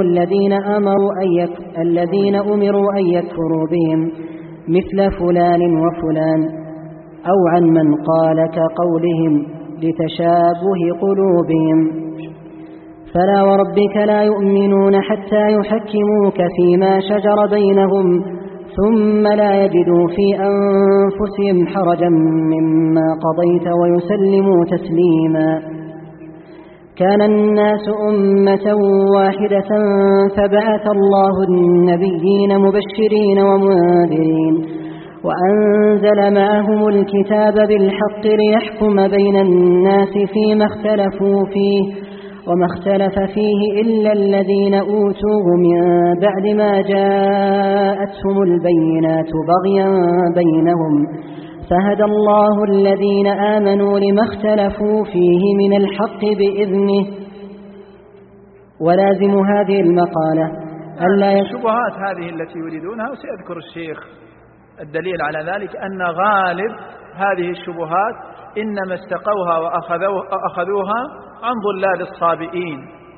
الذين أمروا أن يكفروا بهم مثل فلان وفلان، أو عن من قال كقولهم لتشابه قلوبهم. فلا وربك لا يؤمنون حتى يحكموك فيما شجر بينهم ثم لا يجدوا في أنفسهم حرجا مما قضيت ويسلموا تسليما. كان الناس أمة واحدة فبعث الله النبيين مبشرين ومنذرين وأنزل معهم الكتاب بالحق ليحكم بين الناس فيما اختلفوا فيه وما اختلف فيه إلا الذين أوتوه من بعد ما جاءتهم البينات بغيا بينهم فهدى الله الذين آمنوا لما اختلفوا فيه من الحق بإذنه. ولازم هذه المقالة الشبهات هذه التي يريدونها، وسيذكر الشيخ الدليل على ذلك أن غالب هذه الشبهات إنما استقوها وأخذوها عن ضلال الصابئين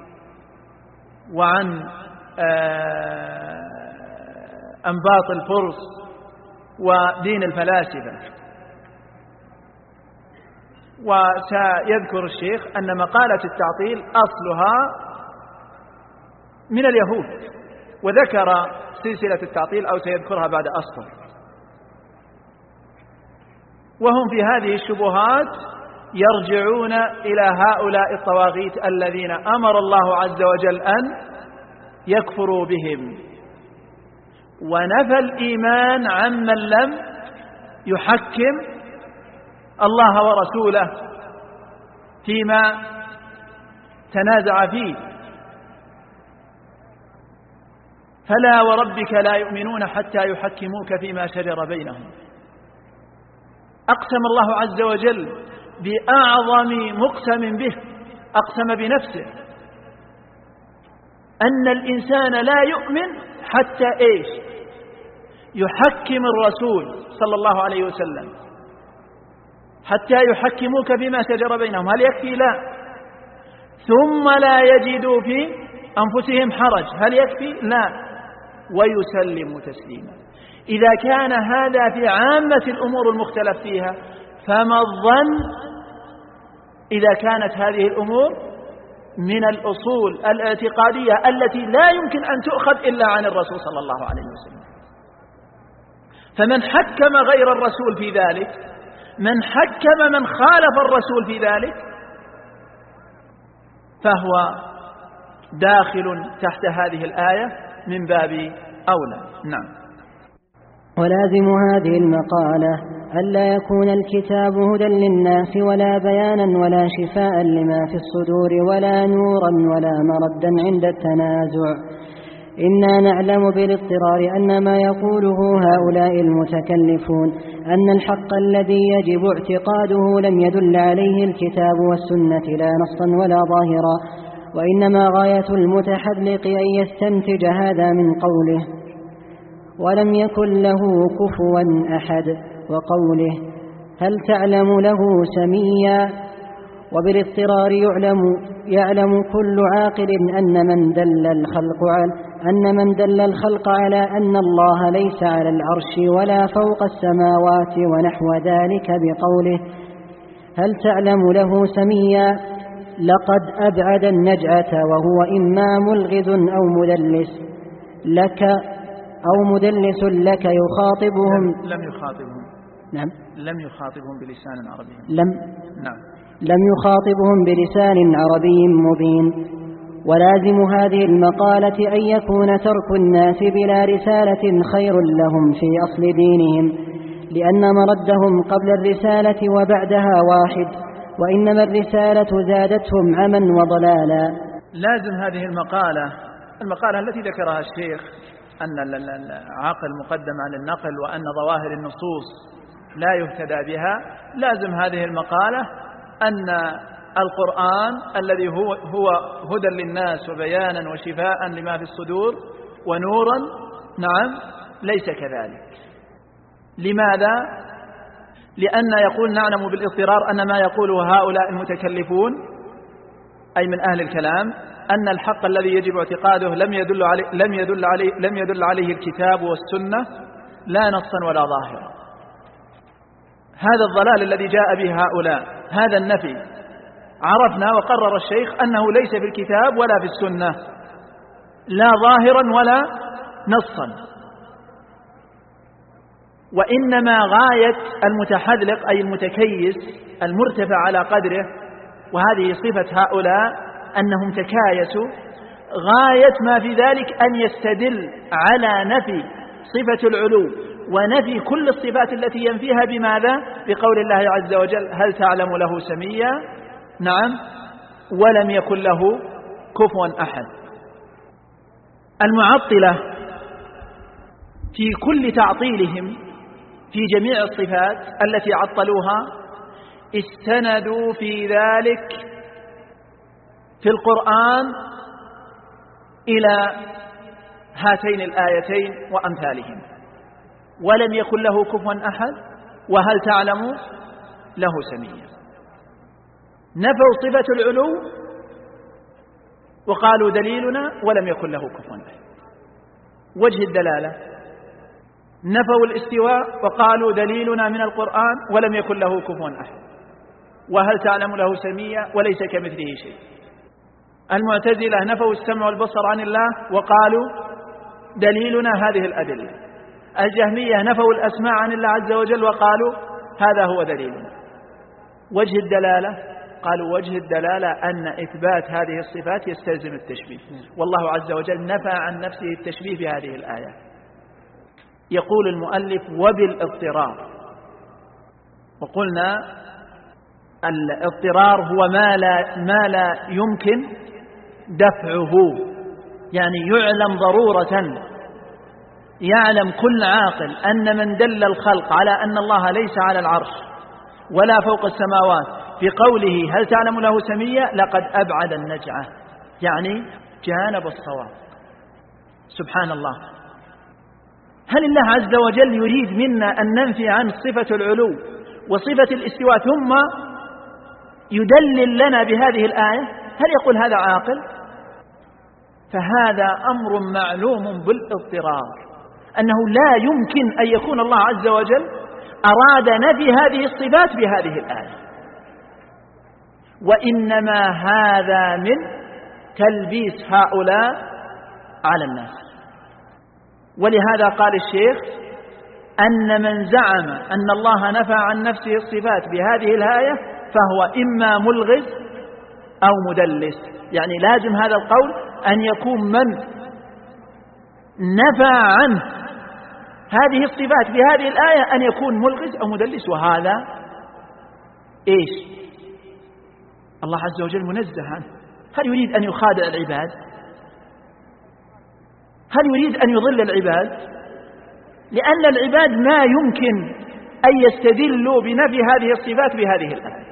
وعن أنباط الفرس ودين الفلاسفة. وسيذكر الشيخ أن مقالة التعطيل أصلها من اليهود، وذكر سلسلة التعطيل أو سيذكرها بعد أسطر. وهم في هذه الشبهات يرجعون إلى هؤلاء الطواغيت الذين أمر الله عز وجل أن يكفروا بهم، ونفى الإيمان عمن لم يحكم الله ورسوله فيما تنازع فيه. فلا وربك لا يؤمنون حتى يحكموك فيما شجر بينهم. أقسم الله عز وجل بأعظم مقسم به، أقسم بنفسه أن الإنسان لا يؤمن حتى إيش؟ يحكم الرسول صلى الله عليه وسلم، حتى يحكموك فيما شجر بينهم. هل يكفي؟ لا. ثم لا يجدوا في أنفسهم حرج. هل يكفي؟ لا. ويسلم تسليما. إذا كان هذا في عامة الأمور المختلف فيها، فما الظن إذا كانت هذه الأمور من الأصول الاعتقادية التي لا يمكن أن تؤخذ إلا عن الرسول صلى الله عليه وسلم؟ فمن حكم غير الرسول في ذلك، من حكم من خالف الرسول في ذلك، فهو داخل تحت هذه الآية من باب أولى. نعم. ولازم هذه المقالة ألا يكون الكتاب هدى للناس ولا بيانا ولا شفاء لما في الصدور ولا نورا ولا مردا عند التنازع. إنا نعلم بالاضطرار أن ما يقوله هؤلاء المتكلفون أن الحق الذي يجب اعتقاده لم يدل عليه الكتاب والسنة لا نصا ولا ظاهرا، وإنما غاية المتحذلق أن يستنتج هذا من قوله ولم يكن له كفوا أحد، وقوله هل تعلم له سميا. وبالاضطرار يعلم كل عاقل أن من دل الخلق على أن الله ليس على العرش ولا فوق السماوات ونحو ذلك بقوله هل تعلم له سميا لقد أبعد النجعة، وهو إما ملغز أو مدلس لك يخاطبهم. لم يخاطبهم. نعم. لم يخاطبهم بلسان عربي. لم يخاطبهم بلسان عربي مبين. ولازم هذه المقالة أن يكون ترك الناس بلا رسالة خير لهم في أصل دينهم، لأن مردهم قبل الرسالة وبعدها واحد، وإنما الرسالة زادتهم عما وضلالا. لازم هذه المقالة التي ذكرها الشيخ أن العقل مقدم على النقل وأن ظواهر النصوص لا يهتدى بها. لازم هذه المقالة أن القرآن الذي هو هدى للناس وبيانا وشفاء لما في الصدور ونورا، نعم، ليس كذلك. لماذا؟ لأن يقول نعلم بالاضطرار أن ما يقوله هؤلاء المتكلفون أي من أهل الكلام أن الحق الذي يجب اعتقاده لم يدل عليه الكتاب والسنة لا نصا ولا ظاهرا. هذا الضلال الذي جاء به هؤلاء، هذا النفي، عرفنا وقرر الشيخ أنه ليس في الكتاب ولا في السنة لا ظاهرا ولا نصا، وإنما غاية المتحذلق أي المتكيس المرتفع على قدره، وهذه صفة هؤلاء أنهم تكايسوا، غاية ما في ذلك أن يستدل على نفي صفة العلو ونفي كل الصفات التي ينفيها بماذا؟ بقول الله عز وجل هل تعلم له سميا؟ نعم، ولم يكن له كفوا أحد. المعطلة في كل تعطيلهم في جميع الصفات التي عطلوها استندوا في ذلك في القرآن إلى هاتين الآيتين وأمثالهم، ولم يكن له كفوا أحد وهل تعلم له سميا. نفوا صفة العلو وقالوا دليلنا ولم يكن له كفوا أحد. وجه الدلالة نفوا الاستواء وقالوا دليلنا من القرآن ولم يكن له كفوا أحد، وهل تعلم له سميا وليس كمثله شيء. المعتزلة نفوا السمع والبصر عن الله وقالوا دليلنا هذه الأدلة. الجهمية نفوا الأسماء عن الله عز وجل وقالوا هذا هو دليلنا. وجه الدلالة قالوا وجه الدلالة أن إثبات هذه الصفات يستلزم التشبيه، والله عز وجل نفى عن نفسه التشبيه بهذه الآية. يقول المؤلف وبالاضطرار، وقلنا الاضطرار هو ما لا يمكن دفعه، يعني يعلم ضرورة، يعلم كل عاقل أن من دل الخلق على أن الله ليس على العرش ولا فوق السماوات في قوله هل تعلم له سميا لقد أبعد النجعة، يعني جانب الصواب. سبحان الله، هل الله عز وجل يريد منا أن ننفي عن صفة العلو وصفة الاستواء ثم يدلل لنا بهذه الآية؟ هل يقول هذا عاقل؟ فهذا أمر معلوم بالاضطرار أنه لا يمكن أن يكون الله عز وجل أراد نفي هذه الصفات بهذه الآية، وإنما هذا من تلبيس هؤلاء على الناس. ولهذا قال الشيخ أن من زعم أن الله نفى عن نفسه الصفات بهذه الآية فهو إما ملغز أو مدلس، يعني لازم هذا القول أن يكون من نفى عنه هذه الصفات بهذه الآية أن يكون ملغز أو مدلس، وهذا إيش؟ الله عز وجل منزه عنه. هل يريد أن يخادع العباد؟ هل يريد أن يضل العباد؟ لأن العباد ما يمكن أن يستدلوا بنفي هذه الصفات بهذه الآية.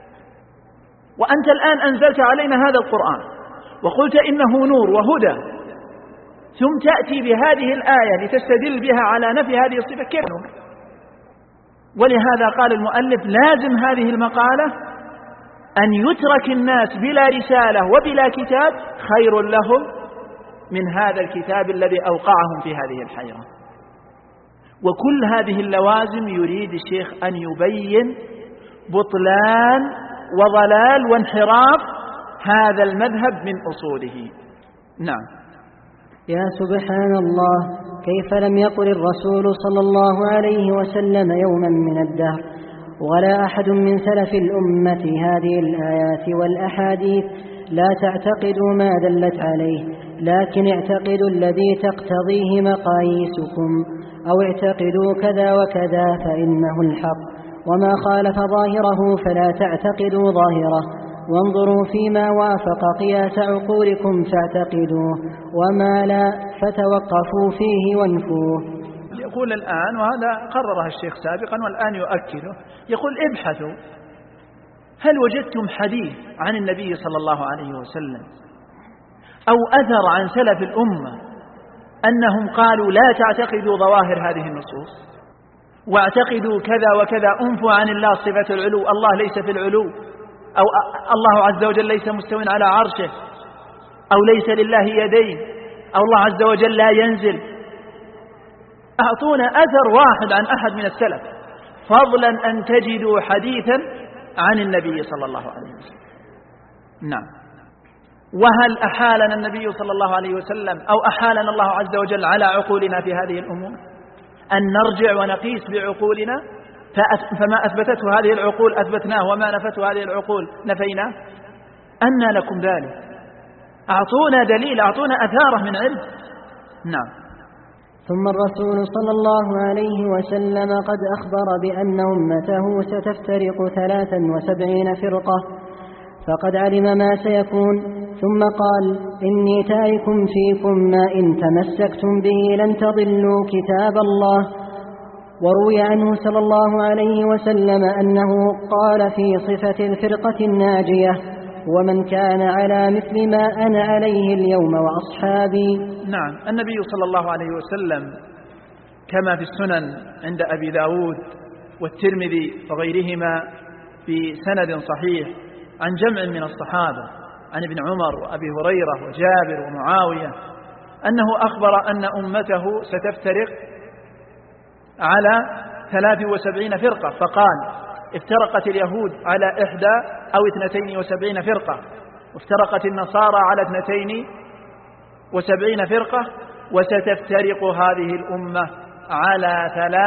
وأنت الآن أنزلت علينا هذا القرآن وقلت إنه نور وهدى، ثم تأتي بهذه الآية لتستدل بها على نفي هذه الصفة، كيف نور؟ ولهذا قال المؤلف لازم هذه المقالة أن يترك الناس بلا رسالة وبلا كتاب خير لهم من هذا الكتاب الذي أوقعهم في هذه الحيرة. وكل هذه اللوازم يريد الشيخ أن يبين بطلان وضلال وانحراف هذا المذهب من أصوله. نعم. يا سبحان الله، كيف لم يقل الرسول صلى الله عليه وسلم يوما من الدهر ولا أحد من سلف الأمة هذه الآيات والأحاديث لا تعتقدوا ما دلت عليه، لكن اعتقدوا الذي تقتضيه مقاييسكم، أو اعتقدوا كذا وكذا فإنه الحق، وما خالف ظاهره فلا تعتقدوا ظاهره، وانظروا فيما وافق قياس عقولكم فاعتقدوه، وما لا فتوقفوا فيه وانفوه. يقول الآن، وهذا قرره الشيخ سابقا والآن يؤكده، يقول ابحثوا هل وجدتم حديث عن النبي صلى الله عليه وسلم أو أثر عن سلف الأمة أنهم قالوا لا تعتقدوا ظواهر هذه النصوص واعتقدوا كذا وكذا، انفوا عن الله صفة العلو، الله ليس في العلو، أو الله عز وجل ليس مستوٍ على عرشه، أو ليس لله يدين، أو الله عز وجل لا ينزل. أعطونا أثر واحد عن أحد من السلف، فضلا أن تجدوا حديثا عن النبي صلى الله عليه وسلم. نعم. وهل أحالنا النبي صلى الله عليه وسلم أو أحالنا الله عز وجل على عقولنا في هذه الأمور أن نرجع ونقيس بعقولنا؟ فما أثبتته هذه العقول أثبتناه، وما نفته هذه العقول نفيناه. أنى لكم ذلك؟ أعطونا دليل، أعطونا أثاره من علم. نعم. ثم الرسول صلى الله عليه وسلم قد أخبر بأن أمته ستفترق 73 فرقة، فقد علم ما سيكون، ثم قال: إني تارك فيكم ما إن تمسكتم به لن تضلوا كتاب الله. وروي عنه صلى الله عليه وسلم أنه قال في صفة الفرقة الناجية: ومن كان على مثل ما أنا عليه اليوم وأصحابي. نعم، النبي صلى الله عليه وسلم كما في السنن عند أبي داود والترمذي وغيرهما بسند صحيح عن جمع من الصحابة عن ابن عمر وأبي هريرة وجابر ومعاوية أنه أخبر أن أمته ستفترق على 73 فرقة، فقال: افترقت اليهود على 71 أو 72 فرقة، وافترقت النصارى على 72 فرقة، وستفترق هذه الأمة على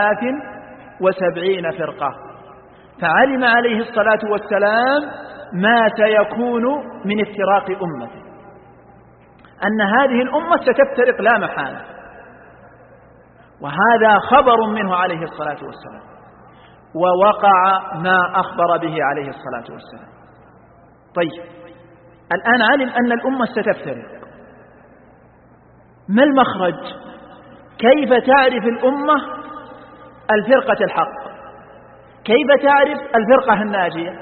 73 فرقة. فعلم عليه الصلاة والسلام ما سيكون من افتراق أمته، أن هذه الأمة ستفترق لا محالة، وهذا خبر منه عليه الصلاة والسلام، ووقع ما أخبر به عليه الصلاة والسلام. طيب، الآن علم أن الأمة ستفترق، ما المخرج؟ كيف تعرف الأمة الفرقة الحق؟ كيف تعرف الفرقة الناجية؟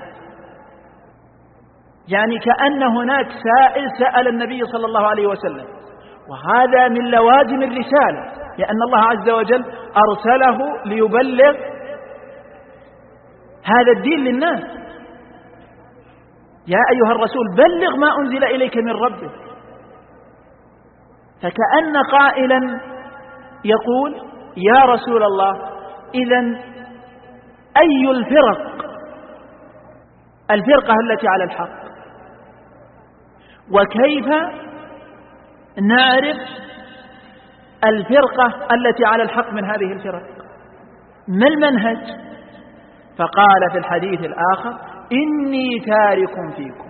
يعني كأن هناك سائل سأل النبي صلى الله عليه وسلم، وهذا من لوازم الرسالة، لأن الله عز وجل أرسله ليبلغ هذا الدين للناس. يا أيها الرسول بلغ ما أنزل إليك من ربك. فكأن قائلا يقول: يا رسول الله، إذن أي الفرقة التي على الحق؟ وكيف نعرف الفرقة التي على الحق من هذه الفرق؟ ما المنهج؟ فقال في الحديث الآخر: إني تارك فيكم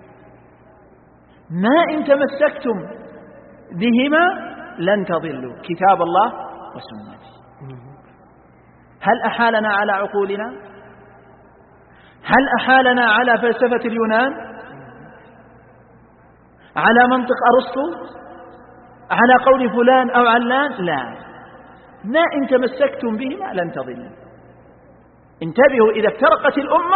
ما إن تمسكتم بهما لن تضلوا كتاب الله وسنتي. هل أحالنا على عقولنا؟ هل أحالنا على فلسفة اليونان؟ على منطق أرسطو؟ على قول فلان أو علان؟ لا، ما إن تمسكتم بهما لن تضلوا. انتبهوا، إذا افترقت الأمة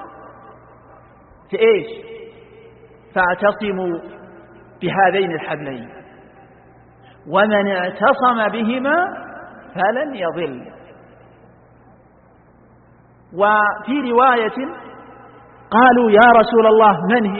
في إيش؟ فاعتصموا بهذين الحبلين، ومن اعتصم بهما فلن يضل. وفي رواية قالوا: يا رسول الله،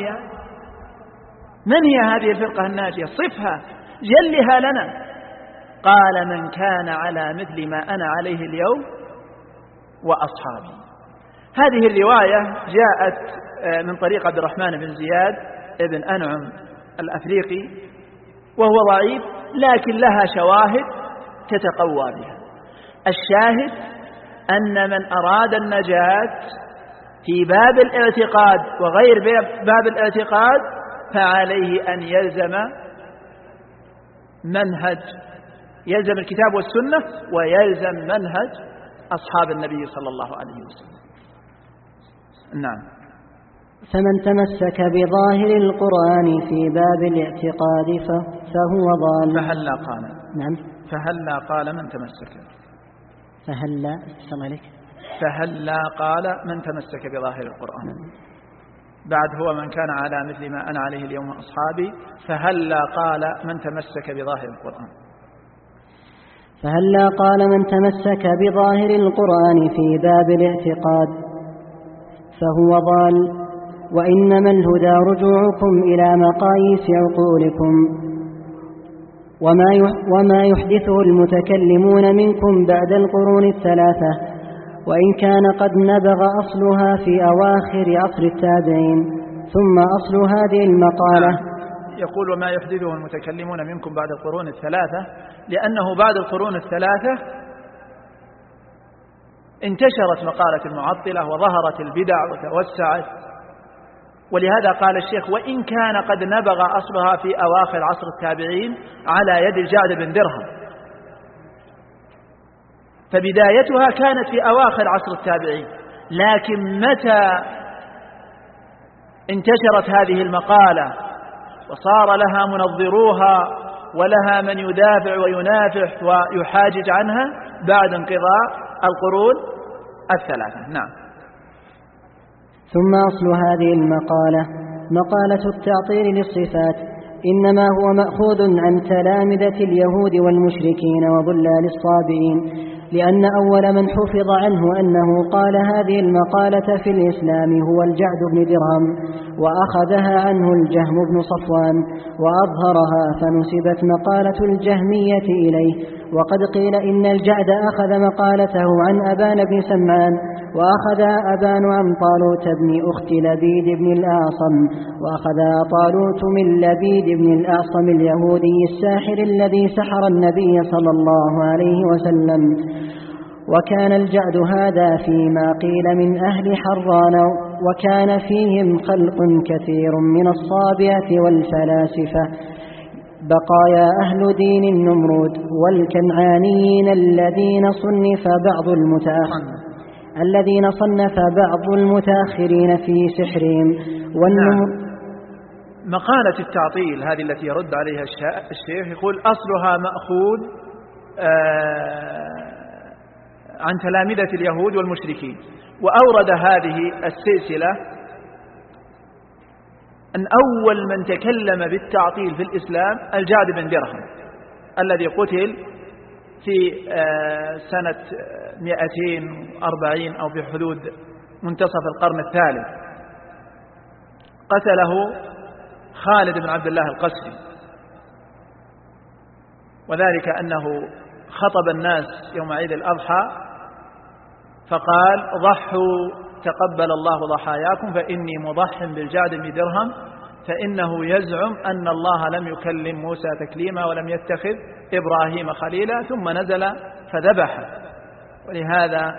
من هي هذه الفرقة الناجية؟ صفها، جلها لنا. قال: من كان على مثل ما أنا عليه اليوم وأصحابي. هذه الرواية جاءت من طريق عبد الرحمن بن زياد ابن أنعم الأفريقي، وهو ضعيف، لكن لها شواهد تتقوى بها. الشاهد أن من أراد النجاة في باب الاعتقاد وغير باب الاعتقاد فعليه أن يلزم يلزم الكتاب والسنة، ويلزم منهج أصحاب النبي صلى الله عليه وسلم. نعم. فمن تمسك بظاهر القرآن في باب الاعتقاد فهو ضال. فهلا قال. نعم. فهلا قال من تمسك. فهلا صلى عليك. فهلا قال من تمسك بظاهر القرآن. بعد هو من كان على مثل ما أنا عليه اليوم أصحابي. فهلا قال من تمسك بظاهر القرآن. فهلا قال من تمسك بظاهر القرآن في باب الاعتقاد فهو ضال. وإنما الهدى رجوعكم إلى مقاييس عقولكم وما يحدثه المتكلمون منكم بعد القرون الثلاثة، وإن كان قد نبغ أصلها في أواخر عصر التابعين. ثم أصل هذه المقالة يقول: وما يحدثه المتكلمون منكم بعد القرون الثلاثة، لأنه بعد القرون الثلاثة انتشرت مقالة المعطلة وظهرت البدع وتوسعت، ولهذا قال الشيخ: وإن كان قد نبغ أصلها في أواخر عصر التابعين على يد الجعد بن درهم. فبدايتها كانت في أواخر عصر التابعين، لكن متى انتشرت هذه المقالة وصار لها منظروها ولها من يدافع وينافح ويحاجج عنها؟ بعد انقضاء القرون الثلاثة. نعم. ثم أصل هذه المقالة مقالة التعطيل للصفات إنما هو مأخوذ عن تلامذة اليهود والمشركين وضلال الصابئين، لأن أول من حفظ عنه أنه قال هذه المقالة في الإسلام هو الجعد بن درهم، وأخذها عنه الجهم بن صفوان وأظهرها، فنسبت مقالة الجهمية إليه. وقد قيل إن الجعد أخذ مقالته عن أبان بن سمعان، وأخذها أبان عن طالوت بن أخت لبيد بن الأعصم، وأخذها طالوت من لبيد بن الأعصم اليهودي الساحر الذي سحر النبي صلى الله عليه وسلم. وكان الجعد هذا فيما قيل من أهل حران، وكان فيهم خلق كثير من الصابئة والفلاسفة بقايا أهل دين النمرود والكنعانيين الذين صنف بعض المتأخرين في سحرهم. مقالة التعطيل هذه التي يرد عليها الشيخ يقول أصلها مأخوذ عن تلامذة اليهود والمشركين، وأورد هذه السلسلة أن أول من تكلم بالتعطيل في الإسلام الجعد بن درهم الذي قتل في سنة 240 أو في حدود منتصف القرن الثالث. قتله خالد بن عبد الله القسري، وذلك أنه خطب الناس يوم عيد الأضحى فقال: ضحوا تقبل الله ضحاياكم فإني مضح بالجعد بن درهم، فإنه يزعم أن الله لم يكلم موسى تكليما ولم يتخذ إبراهيم خليلا، ثم نزل فذبح. ولهذا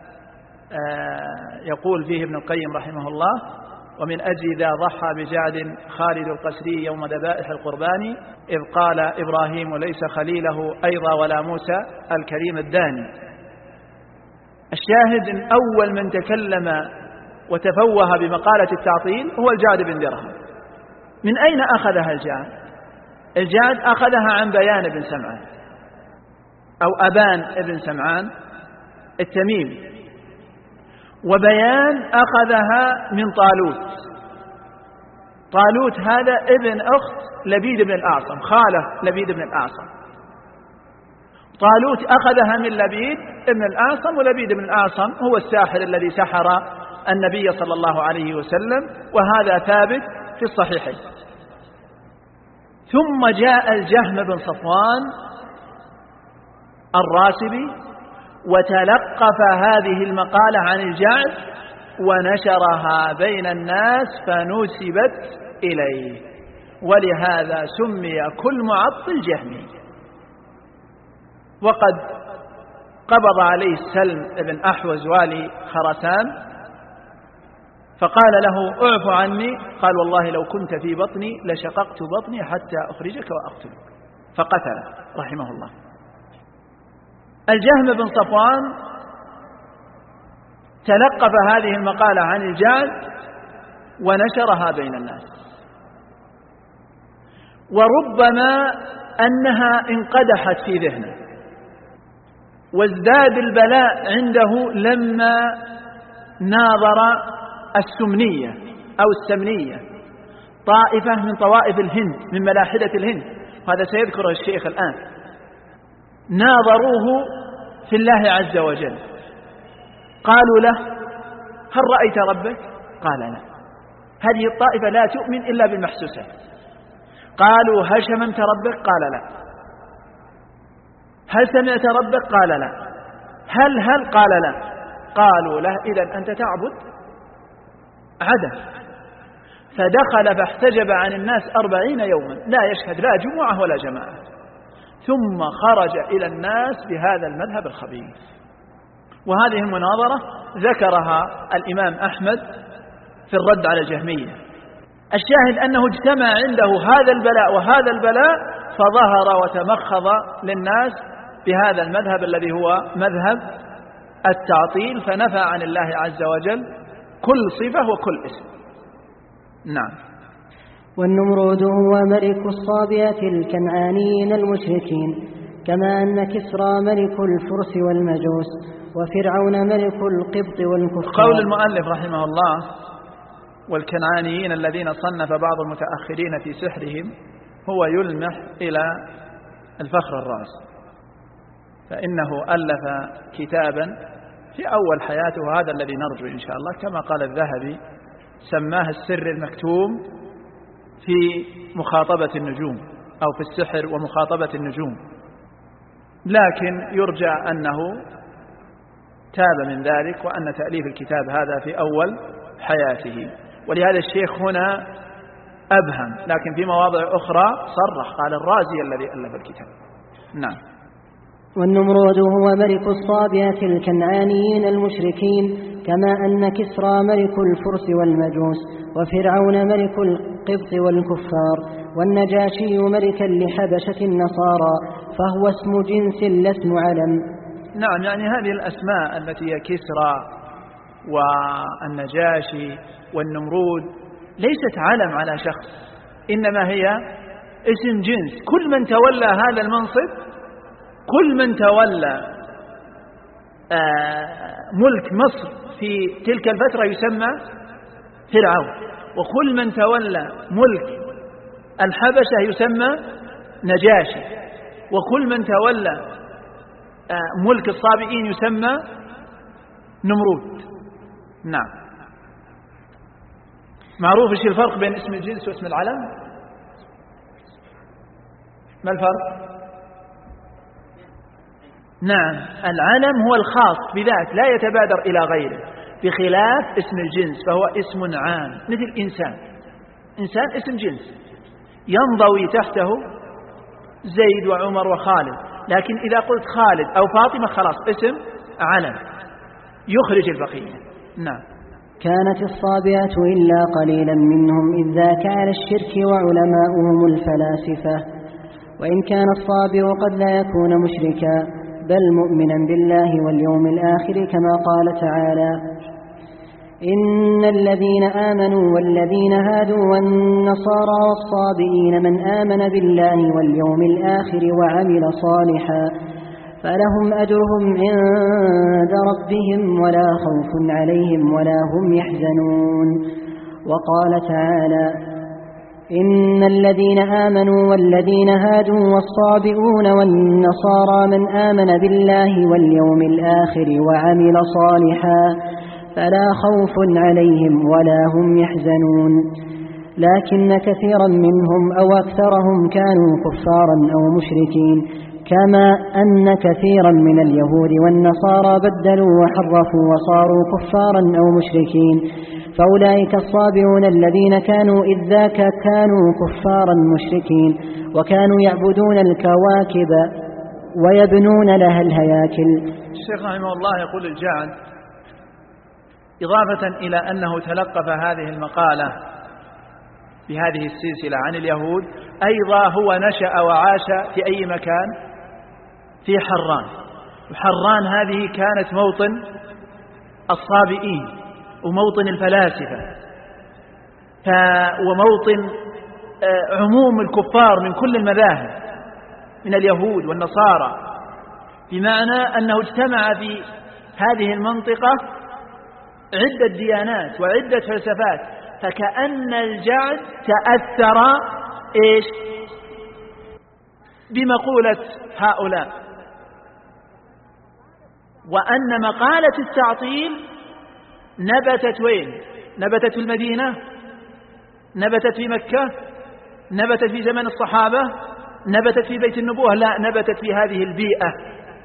يقول فيه ابن القيم رحمه الله: ومن أجل ذا ضحى بجعد خالد القسري يوم ذبائح القربان، إذ قال إبراهيم ليس خليله أيضا ولا موسى الكريم الداني. الشاهد أن أول من تكلم وتفوه بمقالة التعطيل هو الجعد بن درهم. من أين أخذها الجعد؟ الجعد أخذها عن بيان بن سمعان أو أبان بن سمعان التميمي، وبيان أخذها من طالوت هذا ابن أخت لبيد بن الأعصم، خاله لبيد بن الأعصم. طالوت أخذها من لبيد بن الأعصم، ولبيد بن الأعصم هو الساحر الذي سحر النبي صلى الله عليه وسلم، وهذا ثابت في الصحيحين. ثم جاء الجهم بن صفوان الراسبي وتلقف هذه المقالة عن الجعد ونشرها بين الناس فنسبت إليه، ولهذا سمي كل معطل جهمي. وقد قبض عليه سلم بن أحوز والي خراسان فقال له: اعف عني. قال: والله لو كنت في بطني لشققت بطني حتى أخرجك وأقتلك، فقتله رحمه الله. الجهم بن صفوان تلقف هذه المقالة عن الجعد ونشرها بين الناس، وربما أنها انقدحت في ذهنه، وازداد البلاء عنده لما ناظر السمنية أو السمنية، طائفة من طوائف الهند من ملاحدة الهند، هذا سيذكره الشيخ الآن. ناظروه في الله عز وجل، قالوا له: هل رأيت ربك؟ قال: لا. هذه الطائفة لا تؤمن إلا بالمحسوسات. قالوا: هل شممت ربك؟ قال: لا. هل سمعت ربك؟ قال: لا. هل قال: لا. قالوا له: إذن أنت تعبد عدم. فدخل فاحتجب عن الناس 40 يوما لا يشهد لا جمعة ولا جماعة، ثم خرج إلى الناس بهذا المذهب الخبيث. وهذه المناظرة ذكرها الإمام أحمد في الرد على الجهمية. الشاهد أنه اجتمع عنده هذا البلاء وهذا البلاء، فظهر وتمخض للناس بهذا المذهب الذي هو مذهب التعطيل، فنفى عن الله عز وجل كل صفة وكل اسم. نعم. والنمرود هو ملك الصابئة الكنعانيين المشركين، كما أن كسرى ملك الفرس والمجوس، وفرعون ملك القبط والكفار. قول المؤلف رحمه الله: والكنعانيين الذين صنف بعض المتأخرين في سحرهم، هو يلمح إلى الفخر الرازي، فإنه ألف كتابا في أول حياته، وهذا الذي نرجو إن شاء الله، كما قال الذهبي سماه السر المكتوم في مخاطبة النجوم أو في السحر ومخاطبة النجوم، لكن يرجى أنه تاب من ذلك، وأن تأليف الكتاب هذا في أول حياته. ولهذا الشيخ هنا أبهم، لكن في مواضع أخرى صرح، قال الرازي الذي ألف الكتاب. نعم. والنمرود هو ملك الصابئة الكنعانيين المشركين، كما أن كسرى ملك الفرس والمجوس، وفرعون ملك القبط والكفار، والنجاشي ملكا لحبشة النصارى، فهو اسم جنس لا اسم علم. نعم، يعني هذه الأسماء التي هي كسرى والنجاشي والنمرود ليست علم على شخص، إنما هي اسم جنس. كل من تولى هذا المنصب، كل من تولى ملك مصر في تلك الفترة يسمى فرعون، وكل من تولى ملك الحبشة يسمى نجاشي، وكل من تولى ملك الصابئين يسمى نمرود. نعم. معروف ايش الفرق بين اسم الجنس واسم العلم؟ ما الفرق؟ نعم، العلم هو الخاص بذات لا يتبادر إلى غيره، بخلاف اسم الجنس فهو اسم عام، مثل إنسان اسم جنس ينضوي تحته زيد وعمر وخالد، لكن إذا قلت خالد أو فاطمة خلاص اسم علم يخرج البقية. نعم. كانت الصابئة إلا قليلا منهم إذ ذاك على الشرك وعلماؤهم الفلاسفة، وإن كان الصابئ قد لا يكون مشركا بل مؤمنا بالله واليوم الآخر، كما قال تعالى: إن الذين آمنوا والذين هادوا والنصارى والصابئين من آمن بالله واليوم الآخر وعمل صالحا فلهم أجرهم عند ربهم ولا خوف عليهم ولا هم يحزنون. وقال تعالى: إن الذين آمنوا والذين هادوا والصابئون والنصارى من آمن بالله واليوم الآخر وعمل صالحا فلا خوف عليهم ولا هم يحزنون. لكن كثيرا منهم أو أكثرهم كانوا كفارا أو مشركين، كما أن كثيرا من اليهود والنصارى بدلوا وحرفوا وصاروا كفارا أو مشركين، فأولئك الصابئون الذين كانوا إذ ذاك كانوا كفارا مشركين، وكانوا يعبدون الكواكب ويبنون لها الهياكل. الشيخ رحمه الله يقول: الجعد إضافة إلى أنه تلقف هذه المقالة بهذه السلسلة عن اليهود، أيضا هو نشأ وعاش في أي مكان؟ في حران، وحران هذه كانت موطن الصابئين وموطن الفلاسفة وموطن عموم الكفار من كل المذاهب من اليهود والنصارى، بمعنى أنه اجتمع في هذه المنطقة عدة ديانات وعدة فلسفات، فكأن الجعد تأثر إيش بمقولة هؤلاء، وأن مقالة التعطيل نبتت وين؟ نبتت في المدينة؟ نبتت في مكة؟ نبتت في زمن الصحابة؟ نبتت في بيت النبوة؟ لا، نبتت في هذه البيئة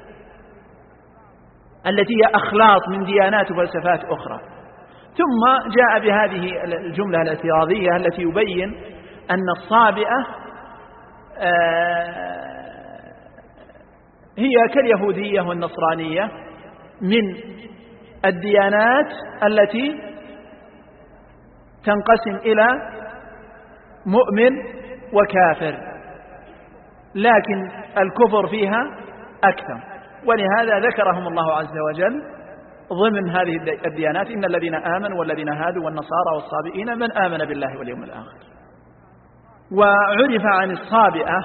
التي هي أخلاط من ديانات وفلسفات أخرى. ثم جاء بهذه الجملة الاعتراضية التي يبين أن الصابئة هي كاليهودية والنصرانية من الديانات التي تنقسم إلى مؤمن وكافر، لكن الكفر فيها أكثر. ولهذا ذكرهم الله عز وجل ضمن هذه الديانات: إن الذين آمنوا والذين هادوا والنصارى والصابئين من آمن بالله واليوم الآخر. وعرف عن الصابئة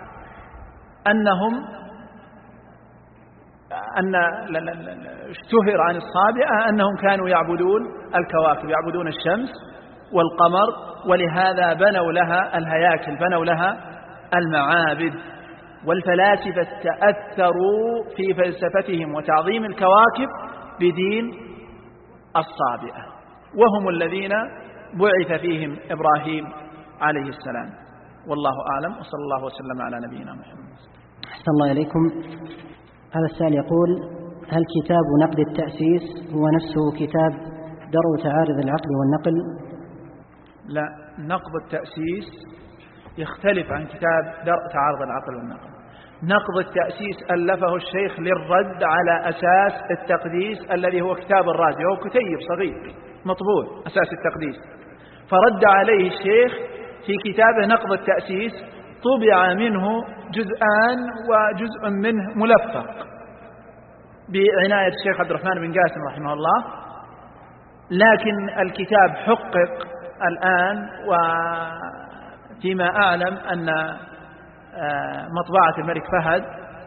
اشتهر عن الصابئة أنهم كانوا يعبدون الكواكب، يعبدون الشمس والقمر، ولهذا بنوا لها الهياكل، بنوا لها المعابد. والفلاسفة تأثروا في فلسفتهم وتعظيم الكواكب بدين الصابئة، وهم الذين بعث فيهم إبراهيم عليه السلام. والله أعلم، وصلى الله وسلم على نبينا محمد. أحسن الله إليكم. هذا السائل يقول: هل كتاب نقد التأسيس هو نفسه كتاب درء تعارض العقل والنقل؟ لا، نقد التأسيس يختلف عن كتاب درء تعارض العقل والنقل. نقد التأسيس ألفه الشيخ للرد على أساس التقديس الذي هو كتاب الرازي، وهو كتيب صغير مطبوع أساس التقديس، فرد عليه الشيخ في كتابه نقد التأسيس، طبع منه جزءان وجزء منه ملفق بعناية الشيخ عبد الرحمن بن قاسم رحمه الله. لكن الكتاب حقق الآن، وفيما أعلم أن مطبعة الملك فهد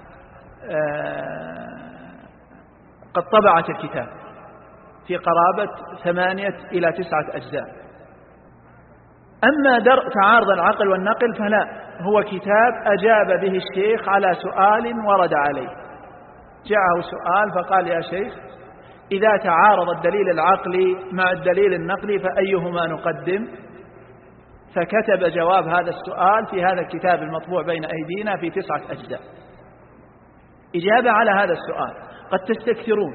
قد طبعت الكتاب في قرابة 8 إلى 9 أجزاء. أما درء تعارض العقل والنقل فلا، هو كتاب أجاب به الشيخ على سؤال ورد عليه. جاءه سؤال فقال: يا شيخ، إذا تعارض الدليل العقلي مع الدليل النقلي فأيهما نقدم؟ فكتب جواب هذا السؤال في هذا الكتاب المطبوع بين أيدينا في 9 أجزاء، إجابة على هذا السؤال. قد تستكثرون،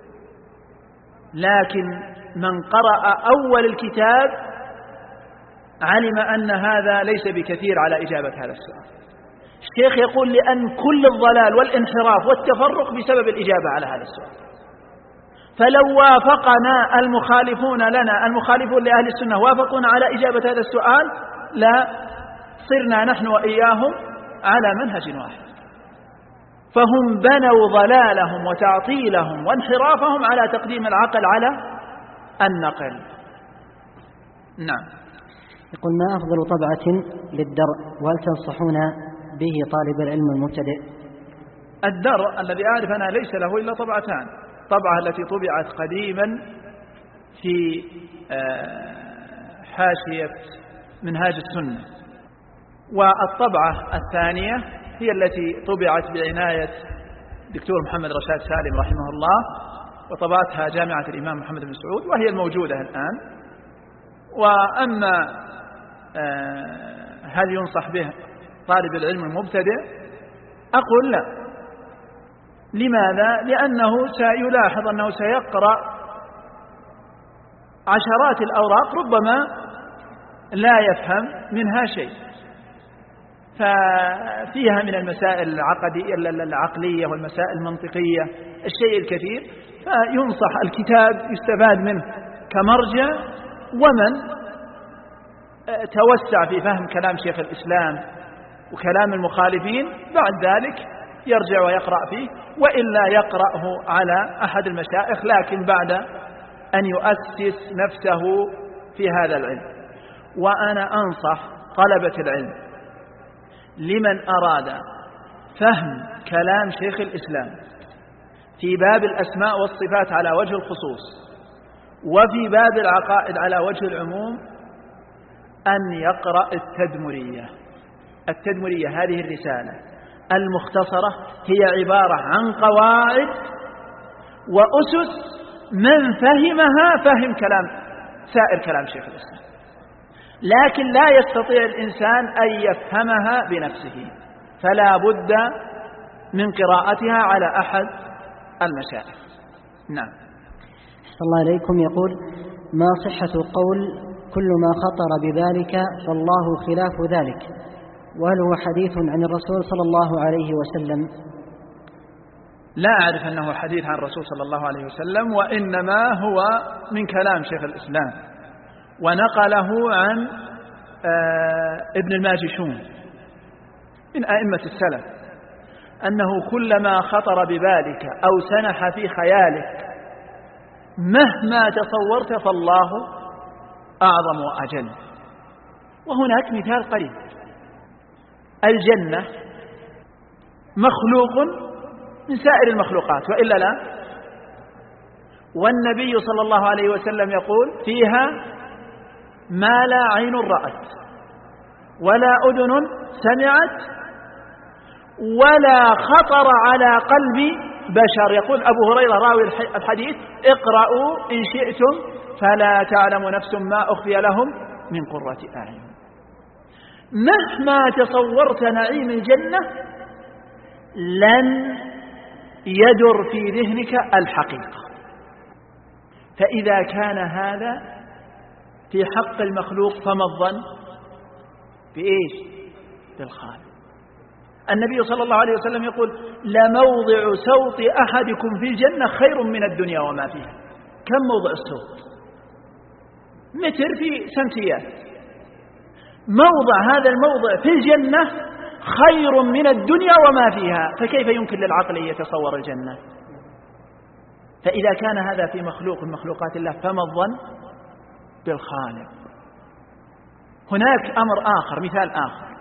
لكن من قرأ أول الكتاب علم أن هذا ليس بكثير على إجابة هذا السؤال. الشيخ يقول: لأن كل الضلال والانحراف والتفرق بسبب الإجابة على هذا السؤال. فلو وافقنا المخالفون لنا، المخالفون لأهل السنة، وافقونا على إجابة هذا السؤال، لا صرنا نحن وإياهم على منهج واحد. فهم بنوا ضلالهم وتعطيلهم وانحرافهم على تقديم العقل على النقل. نعم. يقول: ما أفضل طبعة للدرء، وهل تنصحون به طالب العلم المبتدئ؟ الدرء الذي أعرف أنا ليس له إلا طبعتان: الطبعة التي طبعت قديما في حاشية منهاج السنة، والطبعة الثانية هي التي طبعت بعناية دكتور محمد رشاد سالم رحمه الله، وطبعتها جامعة الإمام محمد بن سعود، وهي الموجودة الآن. وأما هل ينصح به طالب العلم المبتدئ؟ أقول لا. لماذا؟ لأنه سيلاحظ أنه سيقرأ عشرات الأوراق ربما لا يفهم منها شيء، ففيها من المسائل العقلية والمسائل المنطقية الشيء الكثير، فينصح الكتاب يستفاد منه كمرجع. ومن توسع في فهم كلام شيخ الإسلام وكلام المخالفين بعد ذلك يرجع ويقرأ فيه، وإلا يقرأه على أحد المشايخ، لكن بعد أن يؤسس نفسه في هذا العلم. وأنا أنصح طلبة العلم لمن أراد فهم كلام شيخ الإسلام في باب الأسماء والصفات على وجه الخصوص، وفي باب العقائد على وجه العموم، أن يقرأ التدمرية. التدمرية هذه الرسالة المختصرة هي عبارة عن قواعد وأسس من فهمها فهم سائر كلام شيخ الإسلام، لكن لا يستطيع الإنسان أن يفهمها بنفسه، فلا بد من قراءتها على أحد المشايخ. نعم. أحسن الله إليكم. يقول: ما صحة قول كل ما خطر بذلك فالله خلاف ذلك، وهل هو حديث عن الرسول صلى الله عليه وسلم؟ لا أعرف أنه حديث عن الرسول صلى الله عليه وسلم، وإنما هو من كلام شيخ الإسلام، ونقله عن ابن الماجشون من أئمة السلف. أنه كلما خطر ببالك أو سنح في خيالك مهما تصورت فالله أعظم وأجل. وهناك مثال قريب: الجنة مخلوق من سائر المخلوقات وإلا لا، والنبي صلى الله عليه وسلم يقول: فيها ما لا عين رأت ولا أذن سمعت ولا خطر على قلب بشر. يقول أبو هريرة راوي الحديث: اقرأوا إن شئتم فلا تعلم نفس ما أخفي لهم من قرة أعين. مهما تصورت نعيم الجنة لن يدر في ذهنك الحقيقة. فإذا كان هذا في حق المخلوق فما الظن بإيش؟ بالخالق. النبي صلى الله عليه وسلم يقول: لموضع سوط أحدكم في الجنة خير من الدنيا وما فيها. كم موضع السوط؟ متر في سنتيات. موضع هذا الموضع في الجنة خير من الدنيا وما فيها، فكيف يمكن للعقل أن يتصور الجنة؟ فإذا كان هذا في مخلوق من مخلوقات الله فما الظن بالخالق؟ هناك أمر آخر، مثال آخر.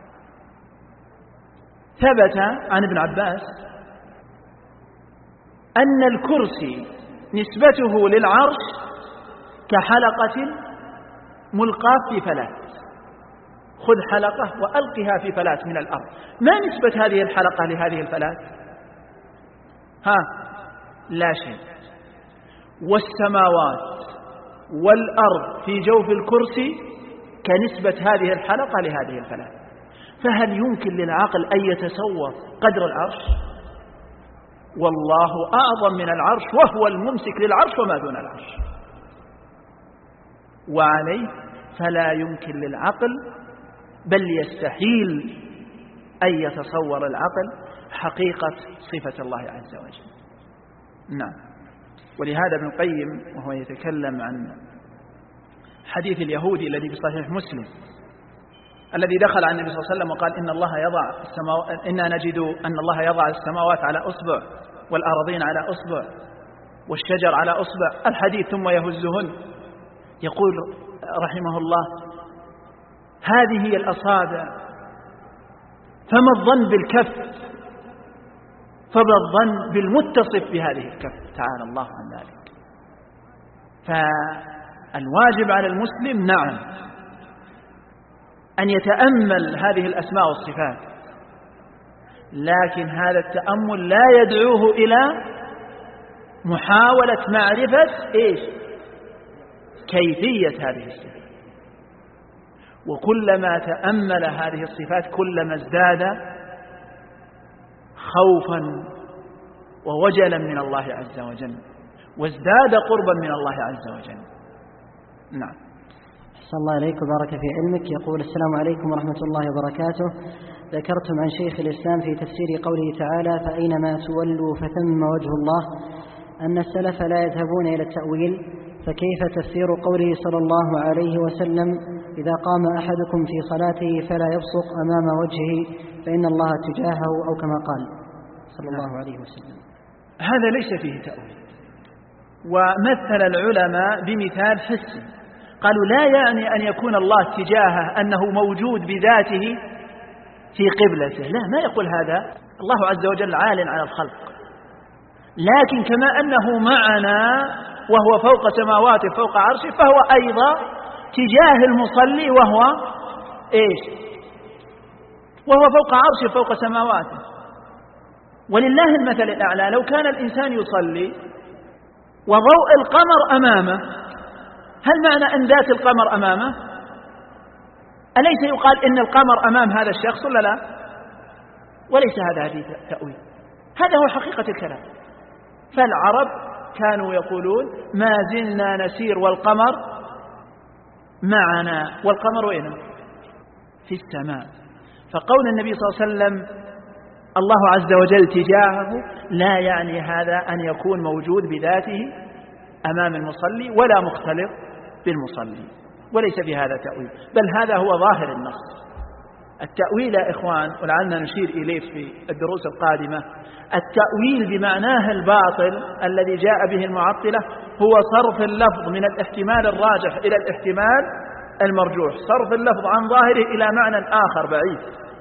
ثبت عن ابن عباس أن الكرسي نسبته للعرش كحلقة ملقاة في فلاة. خذ حلقة وألقها في فلاة من الأرض. ما نسبة هذه الحلقة لهذه الفلاة؟ لا شيء. والسماوات والأرض في جوف الكرسي كنسبة هذه الحلقة لهذه الفلاة. فهل يمكن للعقل أن يتصور قدر العرش؟ والله أعظم من العرش، وهو الممسك للعرش وما دون العرش. وعليه فلا يمكن للعقل، بل يستحيل أن يتصور العقل حقيقة صفة الله عز وجل. نعم. ولهذا ابن القيم وهو يتكلم عن حديث اليهودي الذي في صحيح مسلم الذي دخل على النبي صلى الله عليه وسلم وقال: إنا نجد أن الله يضع السماوات على أصبع والأرضين على أصبع والشجر على أصبع الحديث ثم يهزهن. يقول رحمه الله: هذه هي الأصابع، فما الظن بالكف؟ فما الظن بالمتصف بهذه الكف؟ تعالى الله عن ذلك. فالواجب على المسلم نعم أن يتأمل هذه الأسماء والصفات، لكن هذا التأمل لا يدعوه إلى محاولة معرفة كيفية هذه الصفات. وكلما تأمل هذه الصفات كلما ازداد خوفا ووجلا من الله عز وجل، وازداد قربا من الله عز وجل. نعم. أحسن الله إليك وبارك في علمك. يقول: السلام عليكم ورحمة الله وبركاته. ذكرتم عن شيخ الإسلام في تفسير قوله تعالى: فأينما تولوا فثم وجه الله، أن السلف لا يذهبون إلى التأويل، فكيف تفسير قوله صلى الله عليه وسلم: إذا قام أحدكم في صلاته فلا يبصق أمام وجهه فإن الله تجاهه، أو كما قال صلى الله عليه وسلم؟ هذا ليس فيه تأويل. ومثل العلماء بمثال حسي، قالوا: لا يعني أن يكون الله تجاهه أنه موجود بذاته في قبلته، لا، ما يقول هذا. الله عز وجل عال على الخلق، لكن كما أنه معنا وهو فوق سماواته فوق عرشه، فهو أيضا تجاه المصلي وهو وهو فوق عرشه فوق سماواته. ولله المثل الأعلى. لو كان الإنسان يصلي وضوء القمر أمامه، هل معنى أن ذات القمر أمامه؟ أليس يقال إن القمر أمام هذا الشخص ولا لا؟ وليس هذا تأويل، هذا هو حقيقة الكلام. فالعرب كانوا يقولون: ما زلنا نسير والقمر معنا. والقمر وين؟ في السماء. فقول النبي صلى الله عليه وسلم الله عز وجل تجاهه لا يعني هذا أن يكون موجود بذاته أمام المصلي ولا مختلط بالمصلي، وليس في هذا تأويل، بل هذا هو ظاهر النص. التأويل يا إخوان، ولعلنا نشير إليه في الدروس القادمة، التأويل بمعناه الباطل الذي جاء به المعطلة هو صرف اللفظ من الاحتمال الراجح إلى الاحتمال المرجوح، صرف اللفظ عن ظاهره إلى معنى آخر بعيد،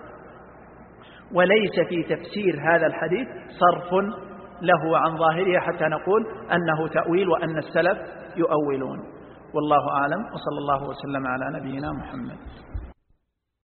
وليس في تفسير هذا الحديث صرف له عن ظاهره حتى نقول أنه تأويل وأن السلف يؤولون. والله أعلم، وصلى الله وسلم على نبينا محمد.